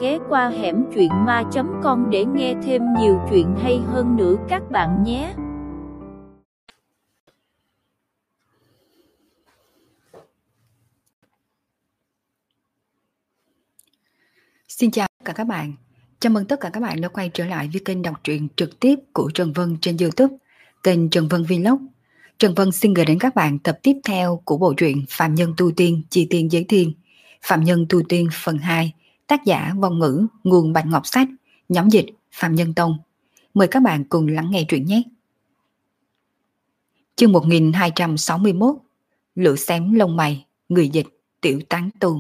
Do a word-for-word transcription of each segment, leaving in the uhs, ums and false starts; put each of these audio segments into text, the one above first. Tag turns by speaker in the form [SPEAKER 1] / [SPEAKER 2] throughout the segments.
[SPEAKER 1] ghé qua hẻm truyện ma chấm com để nghe thêm nhiều chuyện hay hơn nữa các bạn nhé.
[SPEAKER 2] Xin chào tất cả các bạn. Chào mừng tất cả các bạn đã quay trở lại với kênh đọc truyện trực tiếp của Trần Vân trên YouTube, kênh Trần Vân Vlog. Trần Vân xin gửi đến các bạn tập tiếp theo của bộ truyện Phạm Nhân Tu Tiên Chi Tiên Giới Thiên, Phạm Nhân Tu Tiên phần hai, tác giả Vong Ngữ, nguồn Bạch Ngọc Sách, nhóm dịch Phạm Nhân Tông. Mời các bạn cùng lắng nghe truyện nhé. Chương một nghìn hai trăm sáu mươi mốt, Lửa xém lông mày, người dịch Tiểu Tán Tu.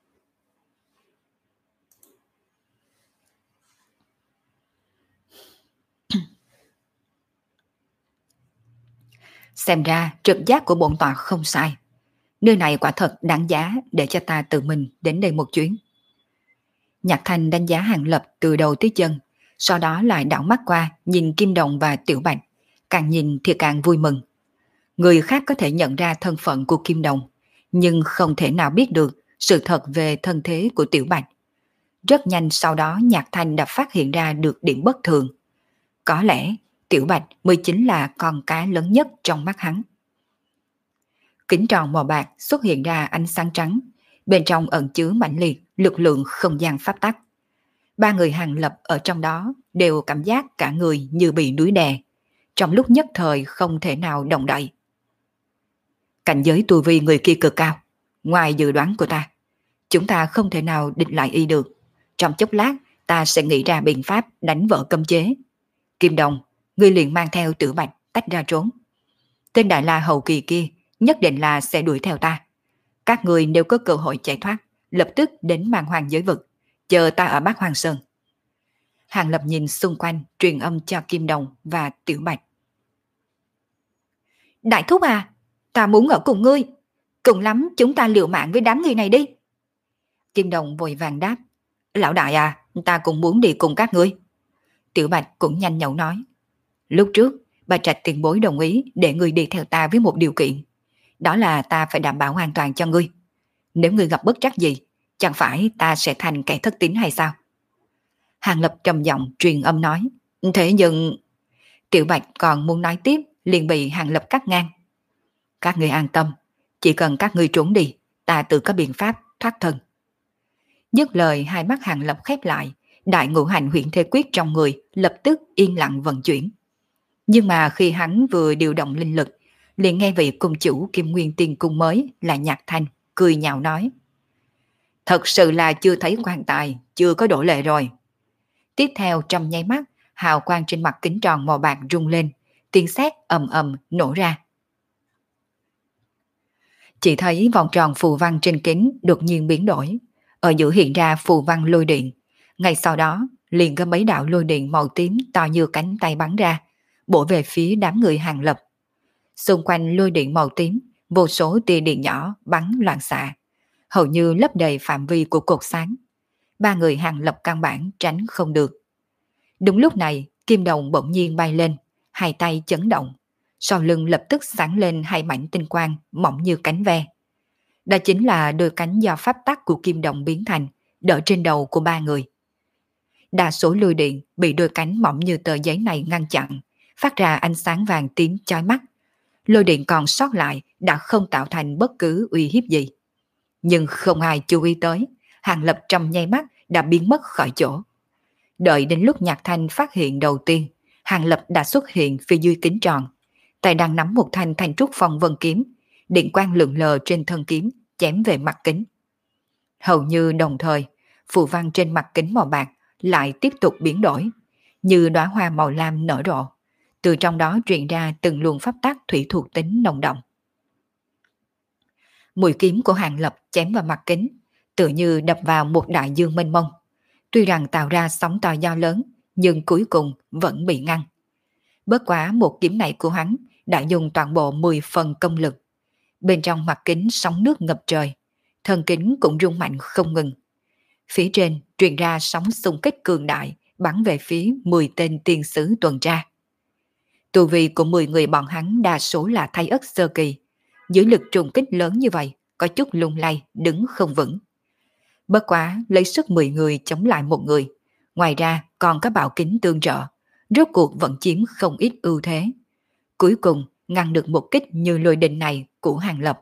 [SPEAKER 2] Xem ra trực giác của bổn tọa không sai. Nơi này quả thật đáng giá để cho ta tự mình đến đây một chuyến. Nhạc Thanh đánh giá Hàng Lập từ đầu tới chân, sau đó lại đảo mắt qua nhìn Kim Đồng và Tiểu Bạch, càng nhìn thì càng vui mừng. Người khác có thể nhận ra thân phận của Kim Đồng, nhưng không thể nào biết được sự thật về thân thế của Tiểu Bạch. Rất nhanh sau đó Nhạc Thanh đã phát hiện ra được điểm bất thường. Có lẽ Tiểu Bạch mới chính là con cá lớn nhất trong mắt hắn. Kính tròn màu bạc xuất hiện ra ánh sáng trắng, bên trong ẩn chứa mãnh liệt lực lượng không gian pháp tắc. Ba người Hàng Lập ở trong đó đều cảm giác cả người như bị núi đè, trong lúc nhất thời không thể nào động đậy. Cảnh giới tu vi người kia cực cao, ngoài dự đoán của ta, chúng ta không thể nào địch lại y được. Trong chốc lát ta sẽ nghĩ ra biện pháp đánh vỡ cấm chế. Kim Đồng, ngươi liền mang theo Tiểu Bạch tách ra trốn. Tên Đại La hậu kỳ kia nhất định là sẽ đuổi theo ta. Các người nếu có cơ hội chạy thoát, lập tức đến Màn Hoàng giới vực, chờ ta ở Bát Hoàng Sơn. Hàng Lập nhìn xung quanh, truyền âm cho Kim Đồng và Tiểu Bạch. Đại thúc à, ta muốn ở cùng ngươi. Cùng lắm chúng ta liều mạng với đám người này đi. Kim Đồng vội vàng đáp. Lão đại à, ta cũng muốn đi cùng các ngươi. Tiểu Bạch cũng nhanh nhậu nói. Lúc trước, bà Trạch tiền bối đồng ý để ngươi đi theo ta với một điều kiện. Đó là ta phải đảm bảo an toàn cho ngươi. Nếu ngươi gặp bất trắc gì, chẳng phải ta sẽ thành kẻ thất tín hay sao? Hàng Lập trầm giọng truyền âm nói. Thế nhưng... Tiểu Bạch còn muốn nói tiếp, liền bị Hàng Lập cắt ngang. Các ngươi an tâm, chỉ cần các ngươi trốn đi, ta tự có biện pháp thoát thân. Dứt lời hai mắt Hàng Lập khép lại, đại ngũ hành huyễn thế quyết trong người lập tức yên lặng vận chuyển. Nhưng mà khi hắn vừa điều động linh lực, liền nghe vị cung chủ Kim Nguyên Tiên Cung mới là Nhạc Thanh cười nhạo nói. Thật sự là chưa thấy quan tài, chưa có đổ lệ rồi. Tiếp theo trong nháy mắt, hào quang trên mặt kính tròn màu bạc rung lên, tiếng sét ầm ầm nổ ra. Chỉ thấy vòng tròn phù văn trên kính đột nhiên biến đổi, ở giữa hiện ra phù văn lôi điện. Ngay sau đó, liền có mấy đạo lôi điện màu tím to như cánh tay bắn ra, bổ về phía đám người Hàng Lập. Xung quanh lôi điện màu tím, vô số tia điện nhỏ bắn loạn xạ, hầu như lấp đầy phạm vi của cột sáng. Ba người Hàng Lập căn bản tránh không được. Đúng lúc này, Kim Đồng bỗng nhiên bay lên, hai tay chấn động, sau lưng lập tức sáng lên hai mảnh tinh quang mỏng như cánh ve. Đó chính là đôi cánh do pháp tắc của Kim Đồng biến thành, đỡ trên đầu của ba người. Đa số lôi điện bị đôi cánh mỏng như tờ giấy này ngăn chặn, phát ra ánh sáng vàng tím chói mắt. Lôi điện còn sót lại đã không tạo thành bất cứ uy hiếp gì. Nhưng không ai chú ý tới, Hàng Lập trong nháy mắt đã biến mất khỏi chỗ. Đợi đến lúc Nhạc Thanh phát hiện đầu tiên, Hàng Lập đã xuất hiện phía dưới kính tròn, tay đang nắm một thanh thanh trúc phong vân kiếm, điện quang lượn lờ trên thân kiếm chém về mặt kính. Hầu như đồng thời, phù văn trên mặt kính màu bạc lại tiếp tục biến đổi, như đóa hoa màu lam nở rộ. Từ trong đó truyền ra từng luồng pháp tắc thủy thuộc tính nồng đậm. Mũi kiếm của Hàng Lập chém vào mặt kính, tự như đập vào một đại dương mênh mông. Tuy rằng tạo ra sóng to gió lớn, nhưng cuối cùng vẫn bị ngăn. Bất quá một kiếm này của hắn đã dùng toàn bộ mười phần công lực. Bên trong mặt kính sóng nước ngập trời, thân kính cũng rung mạnh không ngừng. Phía trên truyền ra sóng xung kích cường đại, bắn về phía mười tên tiên sứ tuần tra. Tu vi của mười người bọn hắn đa số là thái ất sơ kỳ, dưới lực trùng kích lớn như vậy, có chút lung lay, đứng không vững. Bất quá lấy sức mười người chống lại một người. Ngoài ra còn có bảo kính tương trợ, rốt cuộc vẫn chiếm không ít ưu thế. Cuối cùng ngăn được một kích như lôi đình này của Hàng Lập.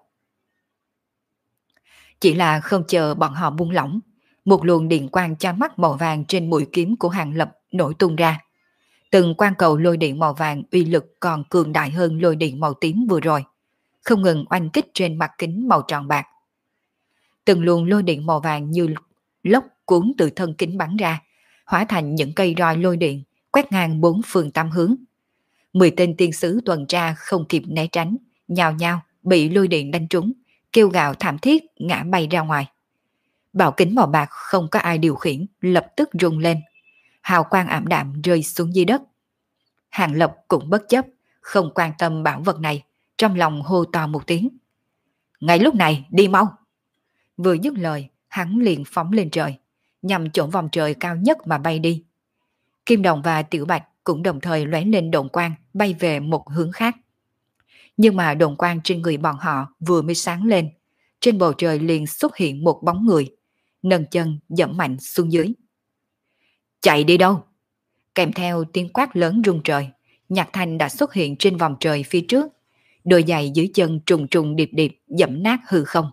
[SPEAKER 2] Chỉ là không chờ bọn họ buông lỏng, một luồng điện quang chói mắt màu vàng trên mũi kiếm của Hàng Lập nổi tung ra. Từng quang cầu lôi điện màu vàng uy lực còn cường đại hơn lôi điện màu tím vừa rồi, không ngừng oanh kích trên mặt kính màu tròn bạc. Từng luồng lôi điện màu vàng như lốc cuốn từ thân kính bắn ra, hóa thành những cây roi lôi điện, quét ngang bốn phương tám hướng. Mười tên tiên sứ tuần tra không kịp né tránh, nhào nhào bị lôi điện đánh trúng, kêu gào thảm thiết ngã bay ra ngoài. Bảo kính màu bạc không có ai điều khiển, lập tức rung lên. Hào quang ảm đạm rơi xuống dưới đất. Hàng Lập cũng bất chấp, không quan tâm bảo vật này, trong lòng hô to một tiếng. Ngay lúc này, đi mau! Vừa dứt lời, hắn liền phóng lên trời, nhằm chỗ vòng trời cao nhất mà bay đi. Kim Đồng và Tiểu Bạch cũng đồng thời lóe lên độn quang bay về một hướng khác. Nhưng mà độn quang trên người bọn họ vừa mới sáng lên, trên bầu trời liền xuất hiện một bóng người, nâng chân dẫm mạnh xuống dưới. Chạy đi đâu? Kèm theo tiếng quát lớn rung trời, Nhạc Thanh đã xuất hiện trên vòng trời phía trước, đôi giày dưới chân trùng trùng điệp điệp dẫm nát hư không.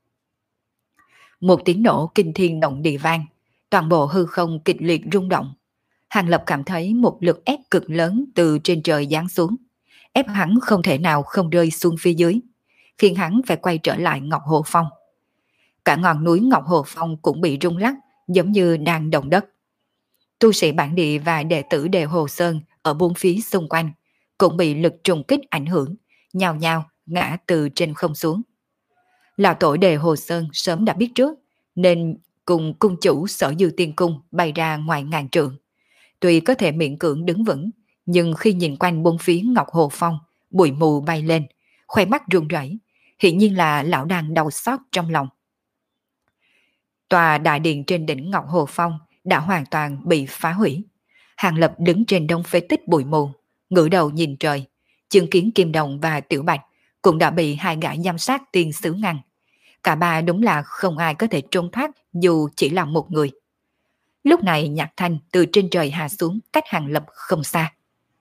[SPEAKER 2] Một tiếng nổ kinh thiên động địa vang, toàn bộ hư không kịch liệt rung động. Hàng Lập cảm thấy một lực ép cực lớn từ trên trời giáng xuống, ép hắn không thể nào không rơi xuống phía dưới, khiến hắn phải quay trở lại Ngọc Hồ Phong. Cả ngọn núi Ngọc Hồ Phong cũng bị rung lắc, giống như đang động đất. Tu sĩ bản địa và đệ tử Đề Hồ Sơn ở bốn phía xung quanh cũng bị lực trùng kích ảnh hưởng, nhào nhào ngã từ trên không xuống. Lão tổ Đề Hồ Sơn sớm đã biết trước, nên cùng cung chủ Sở Dư Tiên Cung bay ra ngoài ngàn trượng. Tuy có thể miễn cưỡng đứng vững, nhưng khi nhìn quanh bốn phía Ngọc Hồ Phong, bụi mù bay lên, khoe mắt run rẩy, hiển nhiên là lão đang đau xót trong lòng. Tòa đại điện trên đỉnh Ngọc Hồ Phong đã hoàn toàn bị phá hủy. Hàng Lập đứng trên đống phế tích bụi mù, ngửa đầu nhìn trời, chứng kiến Kim Đồng và Tiểu Bạch cũng đã bị hai gã giám sát tiên sứ ngăn. Cả ba đúng là không ai có thể trốn thoát dù chỉ là một người. Lúc này Nhạc Thanh từ trên trời hạ xuống cách Hàng Lập không xa.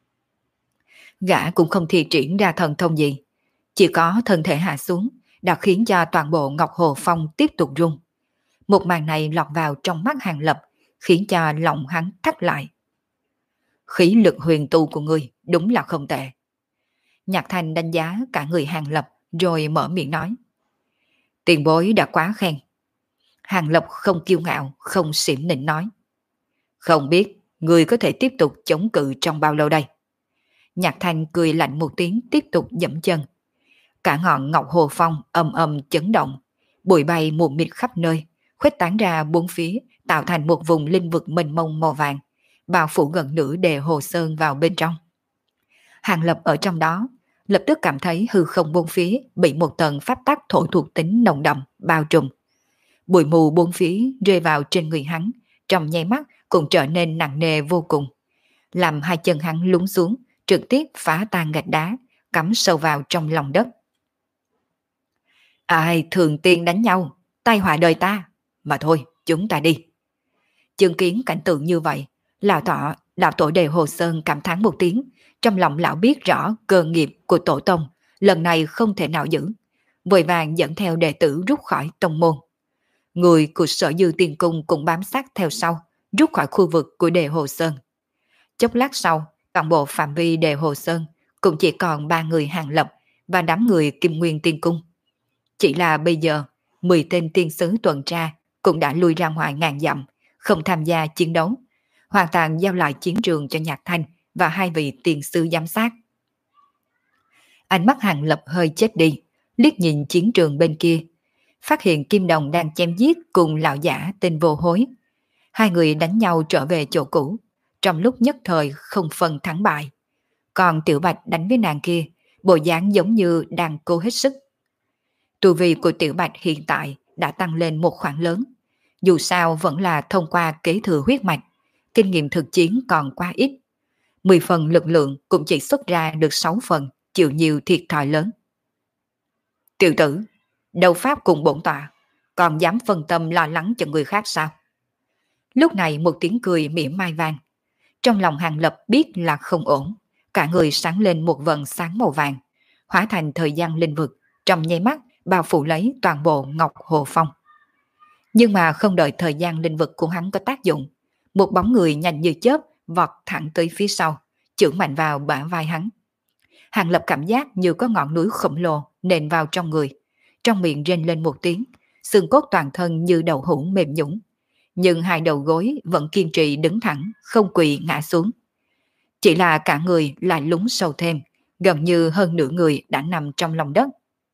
[SPEAKER 2] Gã cũng không thi triển ra thần thông gì, chỉ có thân thể hạ xuống đã khiến cho toàn bộ Ngọc Hồ Phong tiếp tục rung. Một màn này lọt vào trong mắt Hàng Lập, khiến cho lòng hắn thắt lại. Khí lực huyền tu của ngươi đúng là không tệ. Nhạc Thanh đánh giá cả người Hàng Lập rồi mở miệng nói. Tiền bối đã quá khen. Hàng Lập không kiêu ngạo, không xỉm nịnh nói. Không biết ngươi có thể tiếp tục chống cự trong bao lâu đây? Nhạc Thanh cười lạnh một tiếng tiếp tục dẫm chân. Cả ngọn Ngọc Hồ Phong ầm ầm chấn động, bụi bay mù mịt khắp nơi, khuếch tán ra bốn phía, tạo thành một vùng linh vực mênh mông màu vàng, bao phủ gần nửa Đề Hồ Sơn vào bên trong. Hàng Lập ở trong đó, lập tức cảm thấy hư không bốn phía bị một tầng pháp tắc thổ thuộc tính nồng đậm bao trùm. Bụi mù bốn phía rơi vào trên người hắn, trong nháy mắt cũng trở nên nặng nề vô cùng, làm hai chân hắn lún xuống, trực tiếp phá tan gạch đá, cắm sâu vào trong lòng đất. Ai thường tiên đánh nhau, tai họa đời ta, mà thôi, chúng ta đi. Chứng kiến cảnh tượng như vậy, lão thọ, lão tổ Đề Hồ Sơn cảm thán một tiếng, trong lòng lão biết rõ cơ nghiệp của tổ tông, lần này không thể nào giữ, vội vàng dẫn theo đệ tử rút khỏi tông môn. Người của Sở Dư Tiên Cung cũng bám sát theo sau, rút khỏi khu vực của Đề Hồ Sơn. Chốc lát sau, toàn bộ phạm vi Đề Hồ Sơn cũng chỉ còn ba người Hàng Lập và đám người Kim Nguyên Tiên Cung. Chỉ là bây giờ, mười tên tiên sứ tuần tra cũng đã lui ra ngoài ngàn dặm, không tham gia chiến đấu, hoàn toàn giao lại chiến trường cho Nhạc Thanh và hai vị tiên sứ giám sát. Ánh mắt Hàng Lập hơi chết đi, liếc nhìn chiến trường bên kia, phát hiện Kim Đồng đang chém giết cùng lão giả tên Vô Hối. Hai người đánh nhau trở về chỗ cũ, trong lúc nhất thời không phân thắng bại. Còn Tiểu Bạch đánh với nàng kia, bộ dáng giống như đang cố hết sức. Tu vi của Tiểu Bạch hiện tại đã tăng lên một khoảng lớn, dù sao vẫn là thông qua kế thừa huyết mạch, kinh nghiệm thực chiến còn quá ít. Mười phần lực lượng cũng chỉ xuất ra được sáu phần, chịu nhiều thiệt thòi lớn. Tiểu tử, đấu pháp cùng bổn tọa, còn dám phân tâm lo lắng cho người khác sao? Lúc này một tiếng cười mỉa mai vang. Trong lòng Hàng Lập biết là không ổn, cả người sáng lên một vầng sáng màu vàng, hóa thành thời gian linh vực, trong nháy mắt bao phủ lấy toàn bộ Ngọc Hồ Phong. Nhưng mà không đợi thời gian linh vực của hắn có tác dụng, một bóng người nhanh như chớp vọt thẳng tới phía sau, chưởng mạnh vào bả vai hắn. Hàng Lập cảm giác như có ngọn núi khổng lồ nện vào trong người, trong miệng rên lên một tiếng, xương cốt toàn thân như đầu hũ mềm nhũn, nhưng hai đầu gối vẫn kiên trì đứng thẳng, không quỳ ngã xuống. Chỉ là cả người lại lún sâu thêm, gần như hơn nửa người đã nằm trong lòng đất.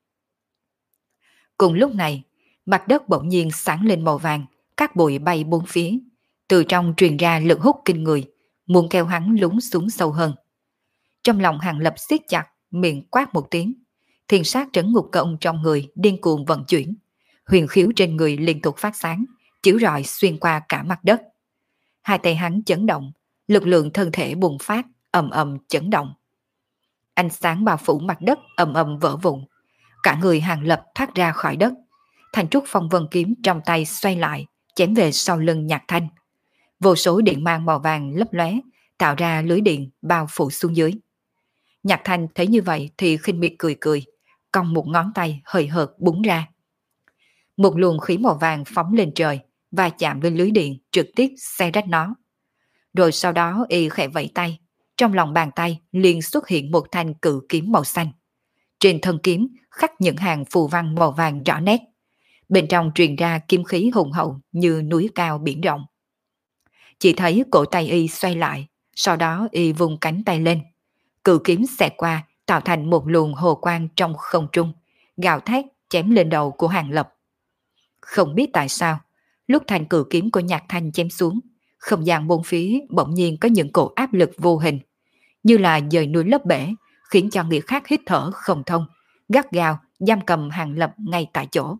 [SPEAKER 2] Cùng lúc này, mặt đất bỗng nhiên sáng lên màu vàng, các bụi bay bốn phía, từ trong truyền ra lực hút kinh người, muốn kéo hắn lún xuống sâu hơn. Trong lòng Hàng Lập siết chặt, miệng quát một tiếng, thiên sát trấn ngục công trong người điên cuồng vận chuyển, huyền khiếu trên người liên tục phát sáng, chiếu rọi xuyên qua cả mặt đất. Hai tay hắn chấn động, lực lượng thân thể bùng phát, ầm ầm chấn động. Ánh sáng bao phủ mặt đất ầm ầm vỡ vụn, cả người Hàng Lập thoát ra khỏi đất. Thanh trúc phong vân kiếm trong tay xoay lại, chém về sau lưng Nhạc Thanh. Vô số điện mang màu vàng lấp lóe, tạo ra lưới điện bao phủ xuống dưới. Nhạc Thanh thấy như vậy thì khinh miệt cười cười, cong một ngón tay hời hợt búng ra. Một luồng khí màu vàng phóng lên trời và chạm lên lưới điện, trực tiếp xé rách nó. Rồi sau đó y khẽ vẫy tay, trong lòng bàn tay liền xuất hiện một thanh cự kiếm màu xanh. Trên thân kiếm khắc những hàng phù văn màu vàng rõ nét, bên trong truyền ra kim khí hùng hậu như núi cao biển rộng. Chỉ thấy cổ tay y xoay lại, sau đó y vung cánh tay lên, cự kiếm xẹt qua tạo thành một luồng hồ quang trong không trung, gào thét chém lên đầu của Hàng Lập. Không biết tại sao, lúc thanh cự kiếm của Nhạc Thanh chém xuống, không gian bốn phía bỗng nhiên có những cổ áp lực vô hình, như là dời núi lấp bể, khiến cho người khác hít thở không thông, gắt gao giam cầm Hàng Lập ngay tại chỗ.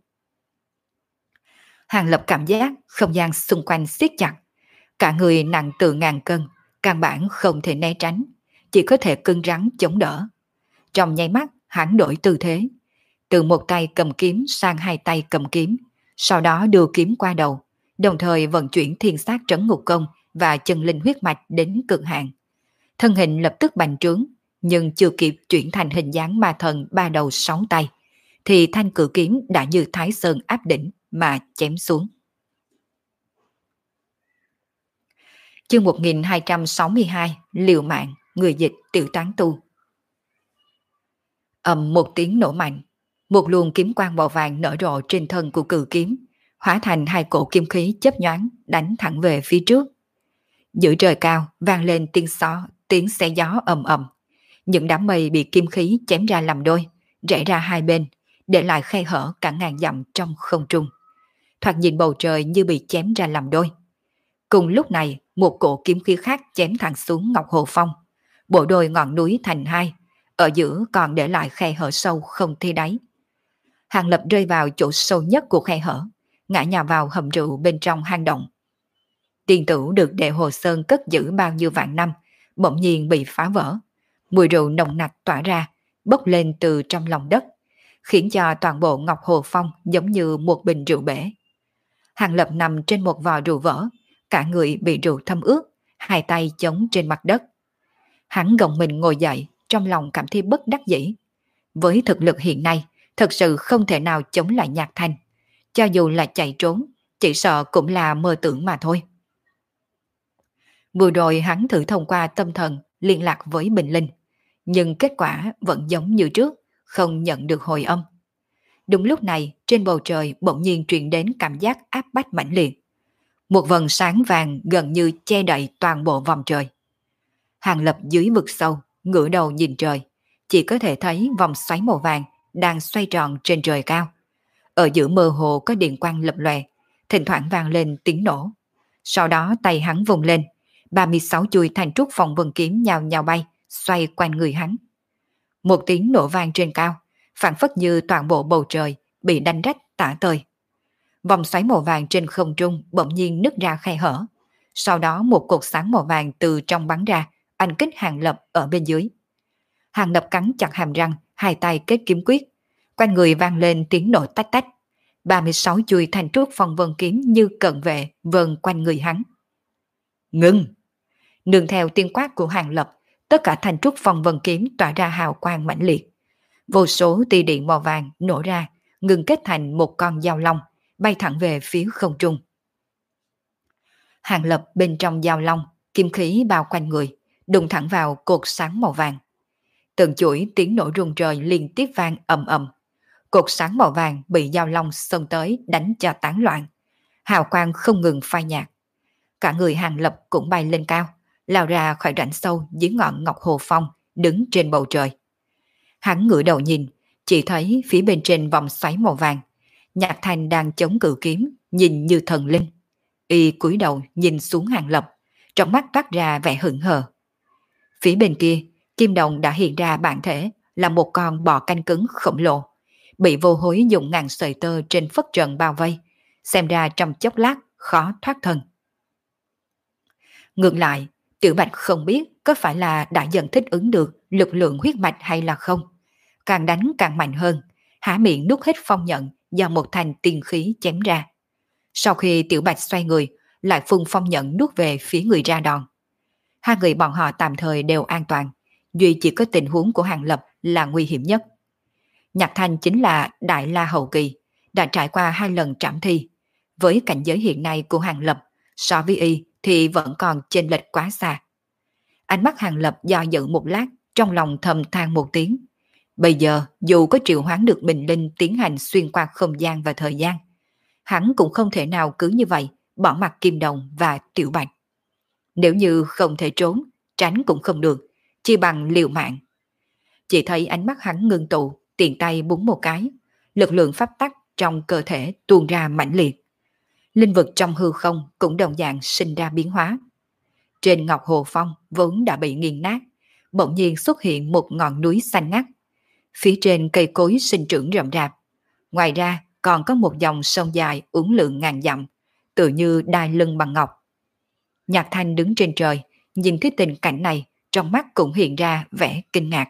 [SPEAKER 2] Hàng Lập cảm giác không gian xung quanh siết chặt, cả người nặng từ ngàn cân, căn bản không thể né tránh, chỉ có thể cứng rắn chống đỡ. Trong nháy mắt, hắn đổi tư thế, từ một tay cầm kiếm sang hai tay cầm kiếm, sau đó đưa kiếm qua đầu, đồng thời vận chuyển thiên sát trấn ngục công và chân linh huyết mạch đến cực hạn. Thân hình lập tức bành trướng, nhưng chưa kịp chuyển thành hình dáng ma thần ba đầu sáu tay, thì thanh cự kiếm đã như Thái Sơn áp đỉnh mà chém xuống. Chương một nghìn hai trăm sáu mươi hai, liều mạng, người dịch Tiểu Tán Tu. Ầm một tiếng nổ mạnh, một luồng kiếm quang màu vàng nở rộ trên thân của cự kiếm, hóa thành hai cổ kim khí chớp nhoáng đánh thẳng về phía trước. Giữa trời cao vang lên tiếng xó, tiếng xé gió ầm ầm. Những đám mây bị kim khí chém ra làm đôi, rẽ ra hai bên, để lại khe hở cả ngàn dặm trong không trung. Thoạt nhìn bầu trời như bị chém ra làm đôi. Cùng lúc này, một cổ kiếm khí khác chém thẳng xuống Ngọc Hồ Phong, bộ đôi ngọn núi thành hai, ở giữa còn để lại khe hở sâu không thấy đáy. Hàng Lập rơi vào chỗ sâu nhất của khe hở, ngã nhào vào hầm rượu bên trong hang động. Tiền tửu được Đệ Hồ Sơn cất giữ bao nhiêu vạn năm, bỗng nhiên bị phá vỡ. Mùi rượu nồng nặc tỏa ra, bốc lên từ trong lòng đất, khiến cho toàn bộ Ngọc Hồ Phong giống như một bình rượu bể. Hàng Lập nằm trên một vò rượu vỡ, cả người bị rượu thấm ướt, hai tay chống trên mặt đất. Hắn gồng mình ngồi dậy, trong lòng cảm thấy bất đắc dĩ. Với thực lực hiện nay, thật sự không thể nào chống lại Nhạc Thanh. Cho dù là chạy trốn, chỉ sợ cũng là mơ tưởng mà thôi. Vừa rồi hắn thử thông qua tâm thần liên lạc với Bình Linh, nhưng kết quả vẫn giống như trước, không nhận được hồi âm. Đúng lúc này, trên bầu trời bỗng nhiên truyền đến cảm giác áp bách mãnh liệt. Một vầng sáng vàng gần như che đậy toàn bộ vòng trời. Hàng Lập dưới vực sâu, ngửa đầu nhìn trời, chỉ có thể thấy vòng xoáy màu vàng đang xoay tròn trên trời cao. Ở giữa mơ hồ có điện quang lập lòe, thỉnh thoảng vang lên tiếng nổ. Sau đó tay hắn vùng lên, ba mươi sáu chuôi thành trúc phong vân kiếm nhào nhào bay, xoay quanh người hắn. Một tiếng nổ vang trên cao, phảng phất như toàn bộ bầu trời bị đánh rách tả tơi. Vòng xoáy màu vàng trên không trung bỗng nhiên nứt ra khe hở. Sau đó một cột sáng màu vàng từ trong bắn ra, anh kích Hàng Lập ở bên dưới. Hàng Lập cắn chặt hàm răng, hai tay kết kiếm quyết. Quanh người vang lên tiếng nổ tách tách. ba mươi sáu chuôi thanh trúc phong vân kiếm như cận vệ vờn quanh người hắn. Ngưng! Nương theo tiếng quát của Hàng Lập, tất cả thanh trúc phong vân kiếm tỏa ra hào quang mãnh liệt. Vô số tia điện màu vàng nổ ra, ngừng kết thành một con dao long, bay thẳng về phía không trung. Hàng Lập bên trong dao long, kim khí bao quanh người, đụng thẳng vào cột sáng màu vàng. Từng chuỗi tiếng nổ rung trời liên tiếp vang ầm ầm. Cột sáng màu vàng bị dao long xông tới đánh cho tán loạn. Hào quang không ngừng phai nhạt. Cả người Hàng Lập cũng bay lên cao, lao ra khỏi rãnh sâu dưới ngọn ngọc hồ phong, đứng trên bầu trời. Hắn ngửa đầu nhìn, chỉ thấy phía bên trên vòng xoáy màu vàng, Nhạc Thanh đang chống cự kiếm, nhìn như thần linh. Y cúi đầu nhìn xuống Hàng Lập, trong mắt toát ra vẻ hững hờ. Phía bên kia, Kim Đồng đã hiện ra bản thể là một con bò canh cứng khổng lồ, bị vô hối dùng ngàn sợi tơ trên phất trần bao vây, xem ra trong chốc lát khó thoát thân. Ngược lại, Tiểu Bạch không biết có phải là đã dần thích ứng được lực lượng huyết mạch hay là không. Càng đánh càng mạnh hơn, há miệng nuốt hết phong nhận do một thành tiên khí chém ra. Sau khi Tiểu Bạch xoay người, lại phun phong nhận nuốt về phía người ra đòn. Hai người bọn họ tạm thời đều an toàn, duy chỉ có tình huống của Hàng Lập là nguy hiểm nhất. Nhạc Thanh chính là Đại La Hậu Kỳ, đã trải qua hai lần trảm thi. Với cảnh giới hiện nay của Hàng Lập, so với y thì vẫn còn chênh lệch quá xa. Ánh mắt Hàng Lập do dự một lát, trong lòng thầm than một tiếng. Bây giờ, dù có triệu hoán được Bình Linh tiến hành xuyên qua không gian và thời gian, hắn cũng không thể nào cứ như vậy bỏ mặc Kim Đồng và Tiểu Bạch. Nếu như không thể trốn, tránh cũng không được, chỉ bằng liều mạng. Chỉ thấy ánh mắt hắn ngưng tụ, tiền tay búng một cái, lực lượng pháp tắc trong cơ thể tuôn ra mãnh liệt. Linh vực trong hư không cũng đồng dạng sinh ra biến hóa. Trên Ngọc Hồ Phong vốn đã bị nghiền nát, bỗng nhiên xuất hiện một ngọn núi xanh ngắt. Phía trên cây cối sinh trưởng rậm rạp. Ngoài ra còn có một dòng sông dài uốn lượn ngàn dặm, tự như đai lưng bằng ngọc. Nhạc Thanh đứng trên trời, nhìn thấy tình cảnh này, trong mắt cũng hiện ra vẻ kinh ngạc.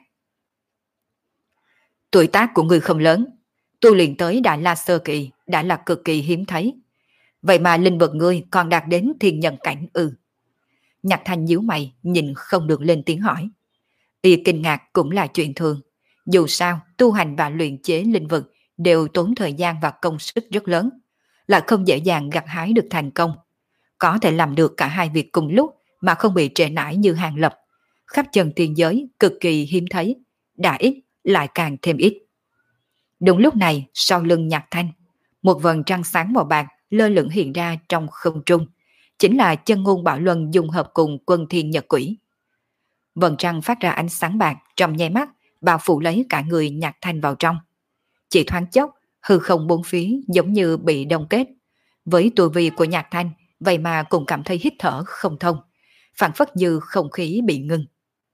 [SPEAKER 2] Tuổi tác của người không lớn, tu luyện tới Đại La Sơ Kỳ đã là cực kỳ hiếm thấy. Vậy mà linh vật ngươi còn đạt đến thiên nhân cảnh ư? Nhạc Thanh nhíu mày, nhìn không được lên tiếng hỏi. Y kinh ngạc cũng là chuyện thường. Dù sao, tu hành và luyện chế linh vật đều tốn thời gian và công sức rất lớn, lại không dễ dàng gặt hái được thành công. Có thể làm được cả hai việc cùng lúc mà không bị trễ nải như Hàng Lập, khắp chân tiên giới cực kỳ hiếm thấy, đã ít lại càng thêm ít. Đúng lúc này, sau lưng Nhạc Thanh, một vầng trăng sáng màu bạc lơ lửng hiện ra trong không trung, chính là chân ngôn bảo luân dung hợp cùng quân thiên nhật quỷ. Vầng trăng phát ra ánh sáng bạc trong nháy mắt, bao phủ lấy cả người Nhạc Thanh vào trong. Chỉ thoáng chốc, hư không bốn phía giống như bị đông kết. Với tu vi của Nhạc Thanh, vậy mà cũng cảm thấy hít thở không thông, phảng phất như không khí bị ngưng.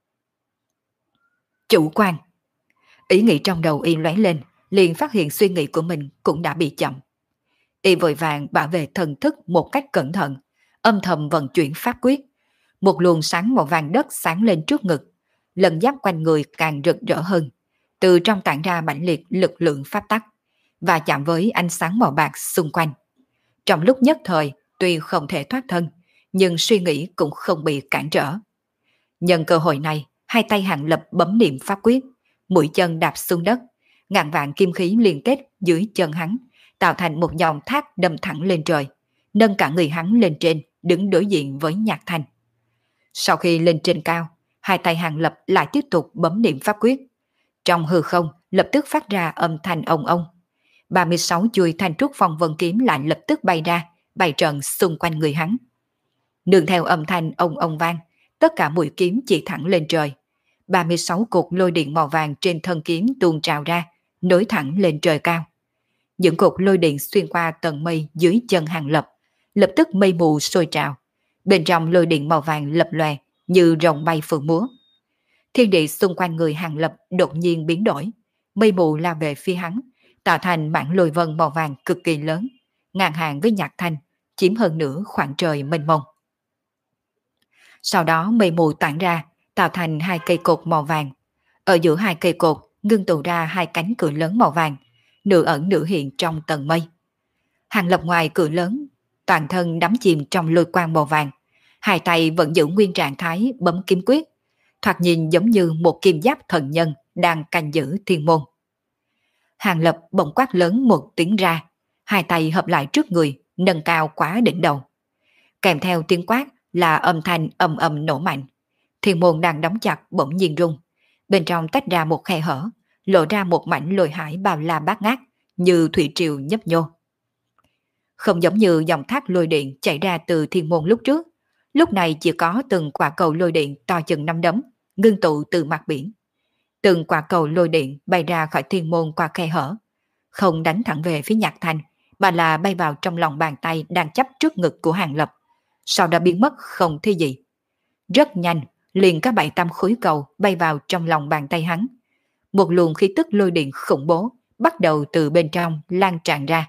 [SPEAKER 2] Chủ quan. Ý nghĩ trong đầu y lóe lên, liền phát hiện suy nghĩ của mình cũng đã bị chậm. Y vội vàng bảo vệ thần thức một cách cẩn thận, âm thầm vận chuyển pháp quyết. Một luồng sáng màu vàng đất sáng lên trước ngực, lần giáp quanh người càng rực rỡ hơn, từ trong tản ra mãnh liệt lực lượng pháp tắc, và chạm với ánh sáng màu bạc xung quanh. Trong lúc nhất thời, tuy không thể thoát thân, nhưng suy nghĩ cũng không bị cản trở. Nhân cơ hội này, hai tay Hàng Lập bấm niệm pháp quyết, mũi chân đạp xuống đất, ngàn vạn kim khí liên kết dưới chân hắn, tạo thành một dòng thác đâm thẳng lên trời, nâng cả người hắn lên trên, đứng đối diện với Nhạc Thanh. Sau khi lên trên cao, hai tay Hàng Lập lại tiếp tục bấm niệm pháp quyết. Trong hư không lập tức phát ra âm thanh ông ông. ba mươi sáu chuôi thanh trúc phong vân kiếm lại lập tức bay ra, bày trận xung quanh người hắn. Nương theo âm thanh ông ông vang, tất cả mũi kiếm chỉ thẳng lên trời. ba mươi sáu cột lôi điện màu vàng trên thân kiếm tuôn trào ra, nối thẳng lên trời cao. Những cột lôi điện xuyên qua tầng mây dưới chân Hàng Lập, lập tức mây mù sôi trào. Bên trong lôi điện màu vàng lập lòe như rồng bay phượng múa. Thiên địa xung quanh người Hàng Lập đột nhiên biến đổi, mây mù lao về phía hắn, tạo thành mảng lôi vân màu vàng cực kỳ lớn, ngang hàng với Nhạc Thanh, chiếm hơn nửa khoảng trời mênh mông. Sau đó mây mù tản ra, tạo thành hai cây cột màu vàng. Ở giữa hai cây cột ngưng tụ ra hai cánh cửa lớn màu vàng, nửa ẩn nửa hiện trong tầng mây. Hàng Lập ngoài cười lớn, toàn thân đắm chìm trong lôi quang màu vàng, hai tay vẫn giữ nguyên trạng thái bấm kiếm quyết, thoạt nhìn giống như một kim giáp thần nhân đang canh giữ thiên môn. Hàng Lập bỗng quát lớn một tiếng ra, hai tay hợp lại trước người, nâng cao quá đỉnh đầu. Kèm theo tiếng quát là âm thanh ầm ầm nổ mạnh. Thiên môn đang đóng chặt bỗng nhiên rung, bên trong tách ra một khe hở, lộ ra một mảnh lôi hải bao la bát ngát, như thủy triều nhấp nhô. Không giống như dòng thác lôi điện chảy ra từ thiên môn lúc trước, lúc này chỉ có từng quả cầu lôi điện to chừng năm đấm, ngưng tụ từ mặt biển. Từng quả cầu lôi điện bay ra khỏi thiên môn qua khe hở, không đánh thẳng về phía Nhạc Thanh, mà là bay vào trong lòng bàn tay đang chấp trước ngực của Hàng Lập, sau đó biến mất không thấy gì. Rất nhanh, liền có bảy tám khối cầu bay vào trong lòng bàn tay hắn. Một luồng khí tức lôi điện khủng bố bắt đầu từ bên trong lan tràn ra.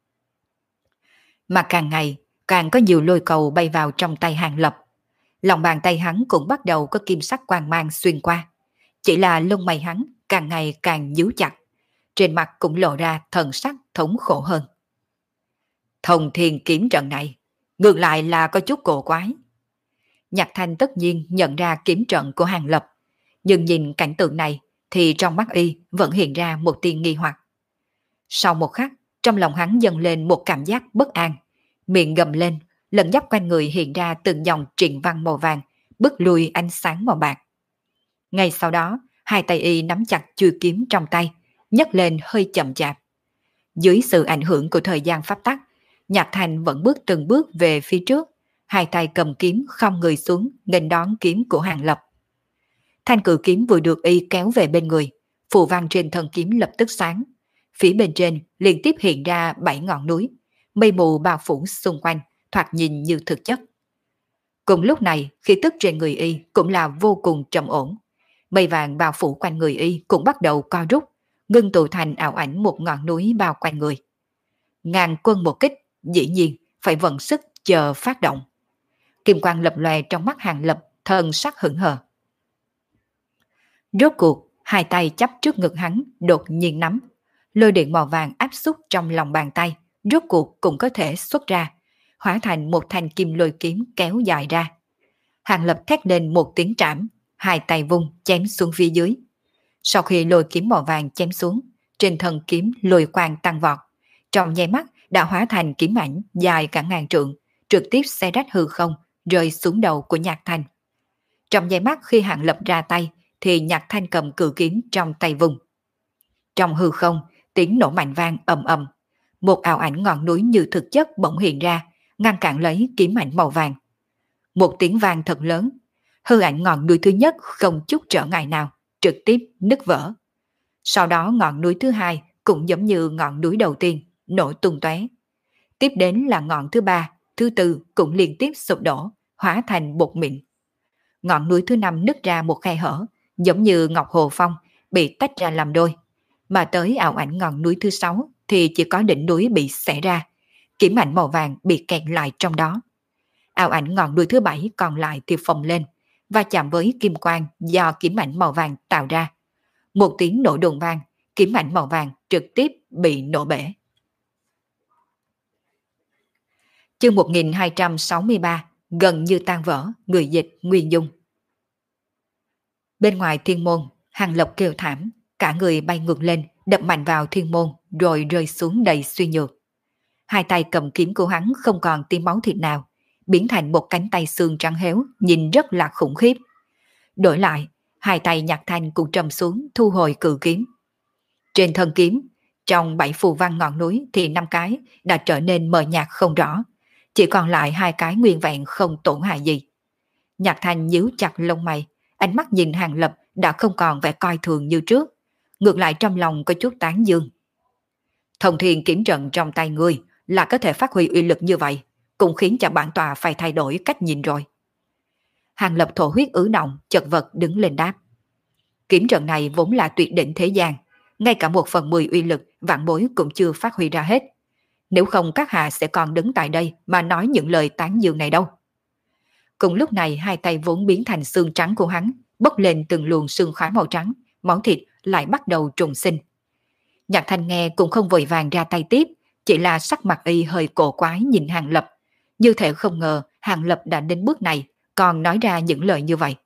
[SPEAKER 2] Mà càng ngày, càng có nhiều lôi cầu bay vào trong tay Hàng Lập. Lòng bàn tay hắn cũng bắt đầu có kim sắc quang mang xuyên qua. Chỉ là lông mày hắn càng ngày càng nhíu chặt, trên mặt cũng lộ ra thần sắc thống khổ hơn. Thông thiên kiếm trận này, ngược lại là có chút cổ quái. Nhạc Thanh tất nhiên nhận ra kiếm trận của Hàng Lập, nhưng nhìn cảnh tượng này thì trong mắt y vẫn hiện ra một tia nghi hoặc. Sau một khắc, trong lòng hắn dâng lên một cảm giác bất an, miệng gầm lên, lần dấp quanh người hiện ra từng dòng truyện văn màu vàng, bức lui ánh sáng màu bạc. Ngay sau đó, hai tay y nắm chặt chuôi kiếm trong tay, nhấc lên hơi chậm chạp. Dưới sự ảnh hưởng của thời gian pháp tắc, Nhạc Thanh vẫn bước từng bước về phía trước, hai tay cầm kiếm không người xuống nghênh đón kiếm của Hàng Lập. Thanh cự kiếm vừa được y kéo về bên người, phù văn trên thân kiếm lập tức sáng. Phía bên trên liên tiếp hiện ra bảy ngọn núi, mây mù bao phủ xung quanh, thoạt nhìn như thực chất. Cùng lúc này, khí tức trên người y cũng là vô cùng trầm ổn. Mây vàng bao phủ quanh người y cũng bắt đầu co rút, ngưng tụ thành ảo ảnh một ngọn núi bao quanh người. Ngàn quân một kích, dĩ nhiên phải vận sức chờ phát động. Kim quang lập lòe trong mắt Hàng Lập, thần sắc hững hờ. Rốt cuộc, hai tay chắp trước ngực hắn, đột nhiên nắm. Lôi điện màu vàng áp xúc trong lòng bàn tay, rốt cuộc cũng có thể xuất ra, hóa thành một thanh kim lôi kiếm kéo dài ra. Hàng Lập thét lên một tiếng trảm, hai tay vung chém xuống phía dưới. Sau khi lôi kiếm màu vàng chém xuống, trên thân kiếm lôi quang tăng vọt, trong nháy mắt đã hóa thành kiếm ảnh dài cả ngàn trượng, trực tiếp xé rách hư không, rơi xuống đầu của Nhạc Thanh. Trong nháy mắt khi Hàng Lập ra tay, thì Nhạc Thanh cầm cự kiếm trong tay vùng. Trong hư không, tiếng nổ mạnh vang ầm ầm, một ảo ảnh ngọn núi như thực chất bỗng hiện ra, ngăn cản lấy kiếm ảnh màu vàng. Một tiếng vang thật lớn, hư ảnh ngọn núi thứ nhất không chút trở ngại nào, trực tiếp nứt vỡ. Sau đó ngọn núi thứ hai cũng giống như ngọn núi đầu tiên, nổ tung tóe. Tiếp đến là ngọn thứ ba, thứ tư cũng liên tiếp sụp đổ, hóa thành bột mịn. Ngọn núi thứ năm nứt ra một khe hở, giống như ngọc hồ phong, bị tách ra làm đôi. Mà tới ảo ảnh ngọn núi thứ sáu thì chỉ có đỉnh núi bị xẻ ra, kiếm ảnh màu vàng bị kẹt lại trong đó. Ảo ảnh ngọn núi thứ bảy còn lại thì phồng lên, và chạm với kim quang do kiếm ảnh màu vàng tạo ra. Một tiếng nổ đùng vang, kiếm ảnh màu vàng trực tiếp bị nổ bể. Chương một nghìn hai trăm sáu mươi ba, gần như tan vỡ, người dịch Nguyên Dung. Bên ngoài thiên môn, Hàng Lập kêu thảm, cả người bay ngược lên, đập mạnh vào thiên môn, rồi rơi xuống đầy suy nhược. Hai tay cầm kiếm của hắn không còn tí máu thịt nào, biến thành một cánh tay xương trắng héo, nhìn rất là khủng khiếp. Đổi lại, hai tay Nhạc Thanh cũng trầm xuống, thu hồi cự kiếm. Trên thân kiếm, trong bảy phù văn ngọn núi thì năm cái đã trở nên mờ nhạt không rõ, chỉ còn lại hai cái nguyên vẹn không tổn hại gì. Nhạc Thanh nhíu chặt lông mày, ánh mắt nhìn Hàng Lập đã không còn vẻ coi thường như trước, ngược lại trong lòng có chút tán dương. Thông thiên kiếm trận trong tay ngươi là có thể phát huy uy lực như vậy, cũng khiến cho bản tòa phải thay đổi cách nhìn rồi. Hàng Lập thổ huyết ứ động, chật vật đứng lên đáp. Kiếm trận này vốn là tuyệt đỉnh thế gian, ngay cả một phần mười uy lực vạn bối cũng chưa phát huy ra hết. Nếu không các hạ sẽ còn đứng tại đây mà nói những lời tán dương này đâu. Cùng lúc này hai tay vốn biến thành xương trắng của hắn, bốc lên từng luồng xương khói màu trắng, máu thịt lại bắt đầu trùng sinh. Nhạc Thanh nghe cũng không vội vàng ra tay tiếp, chỉ là sắc mặt y hơi cổ quái nhìn Hàng Lập, như thể không ngờ Hàng Lập đã đến bước này, còn nói ra những lời như vậy.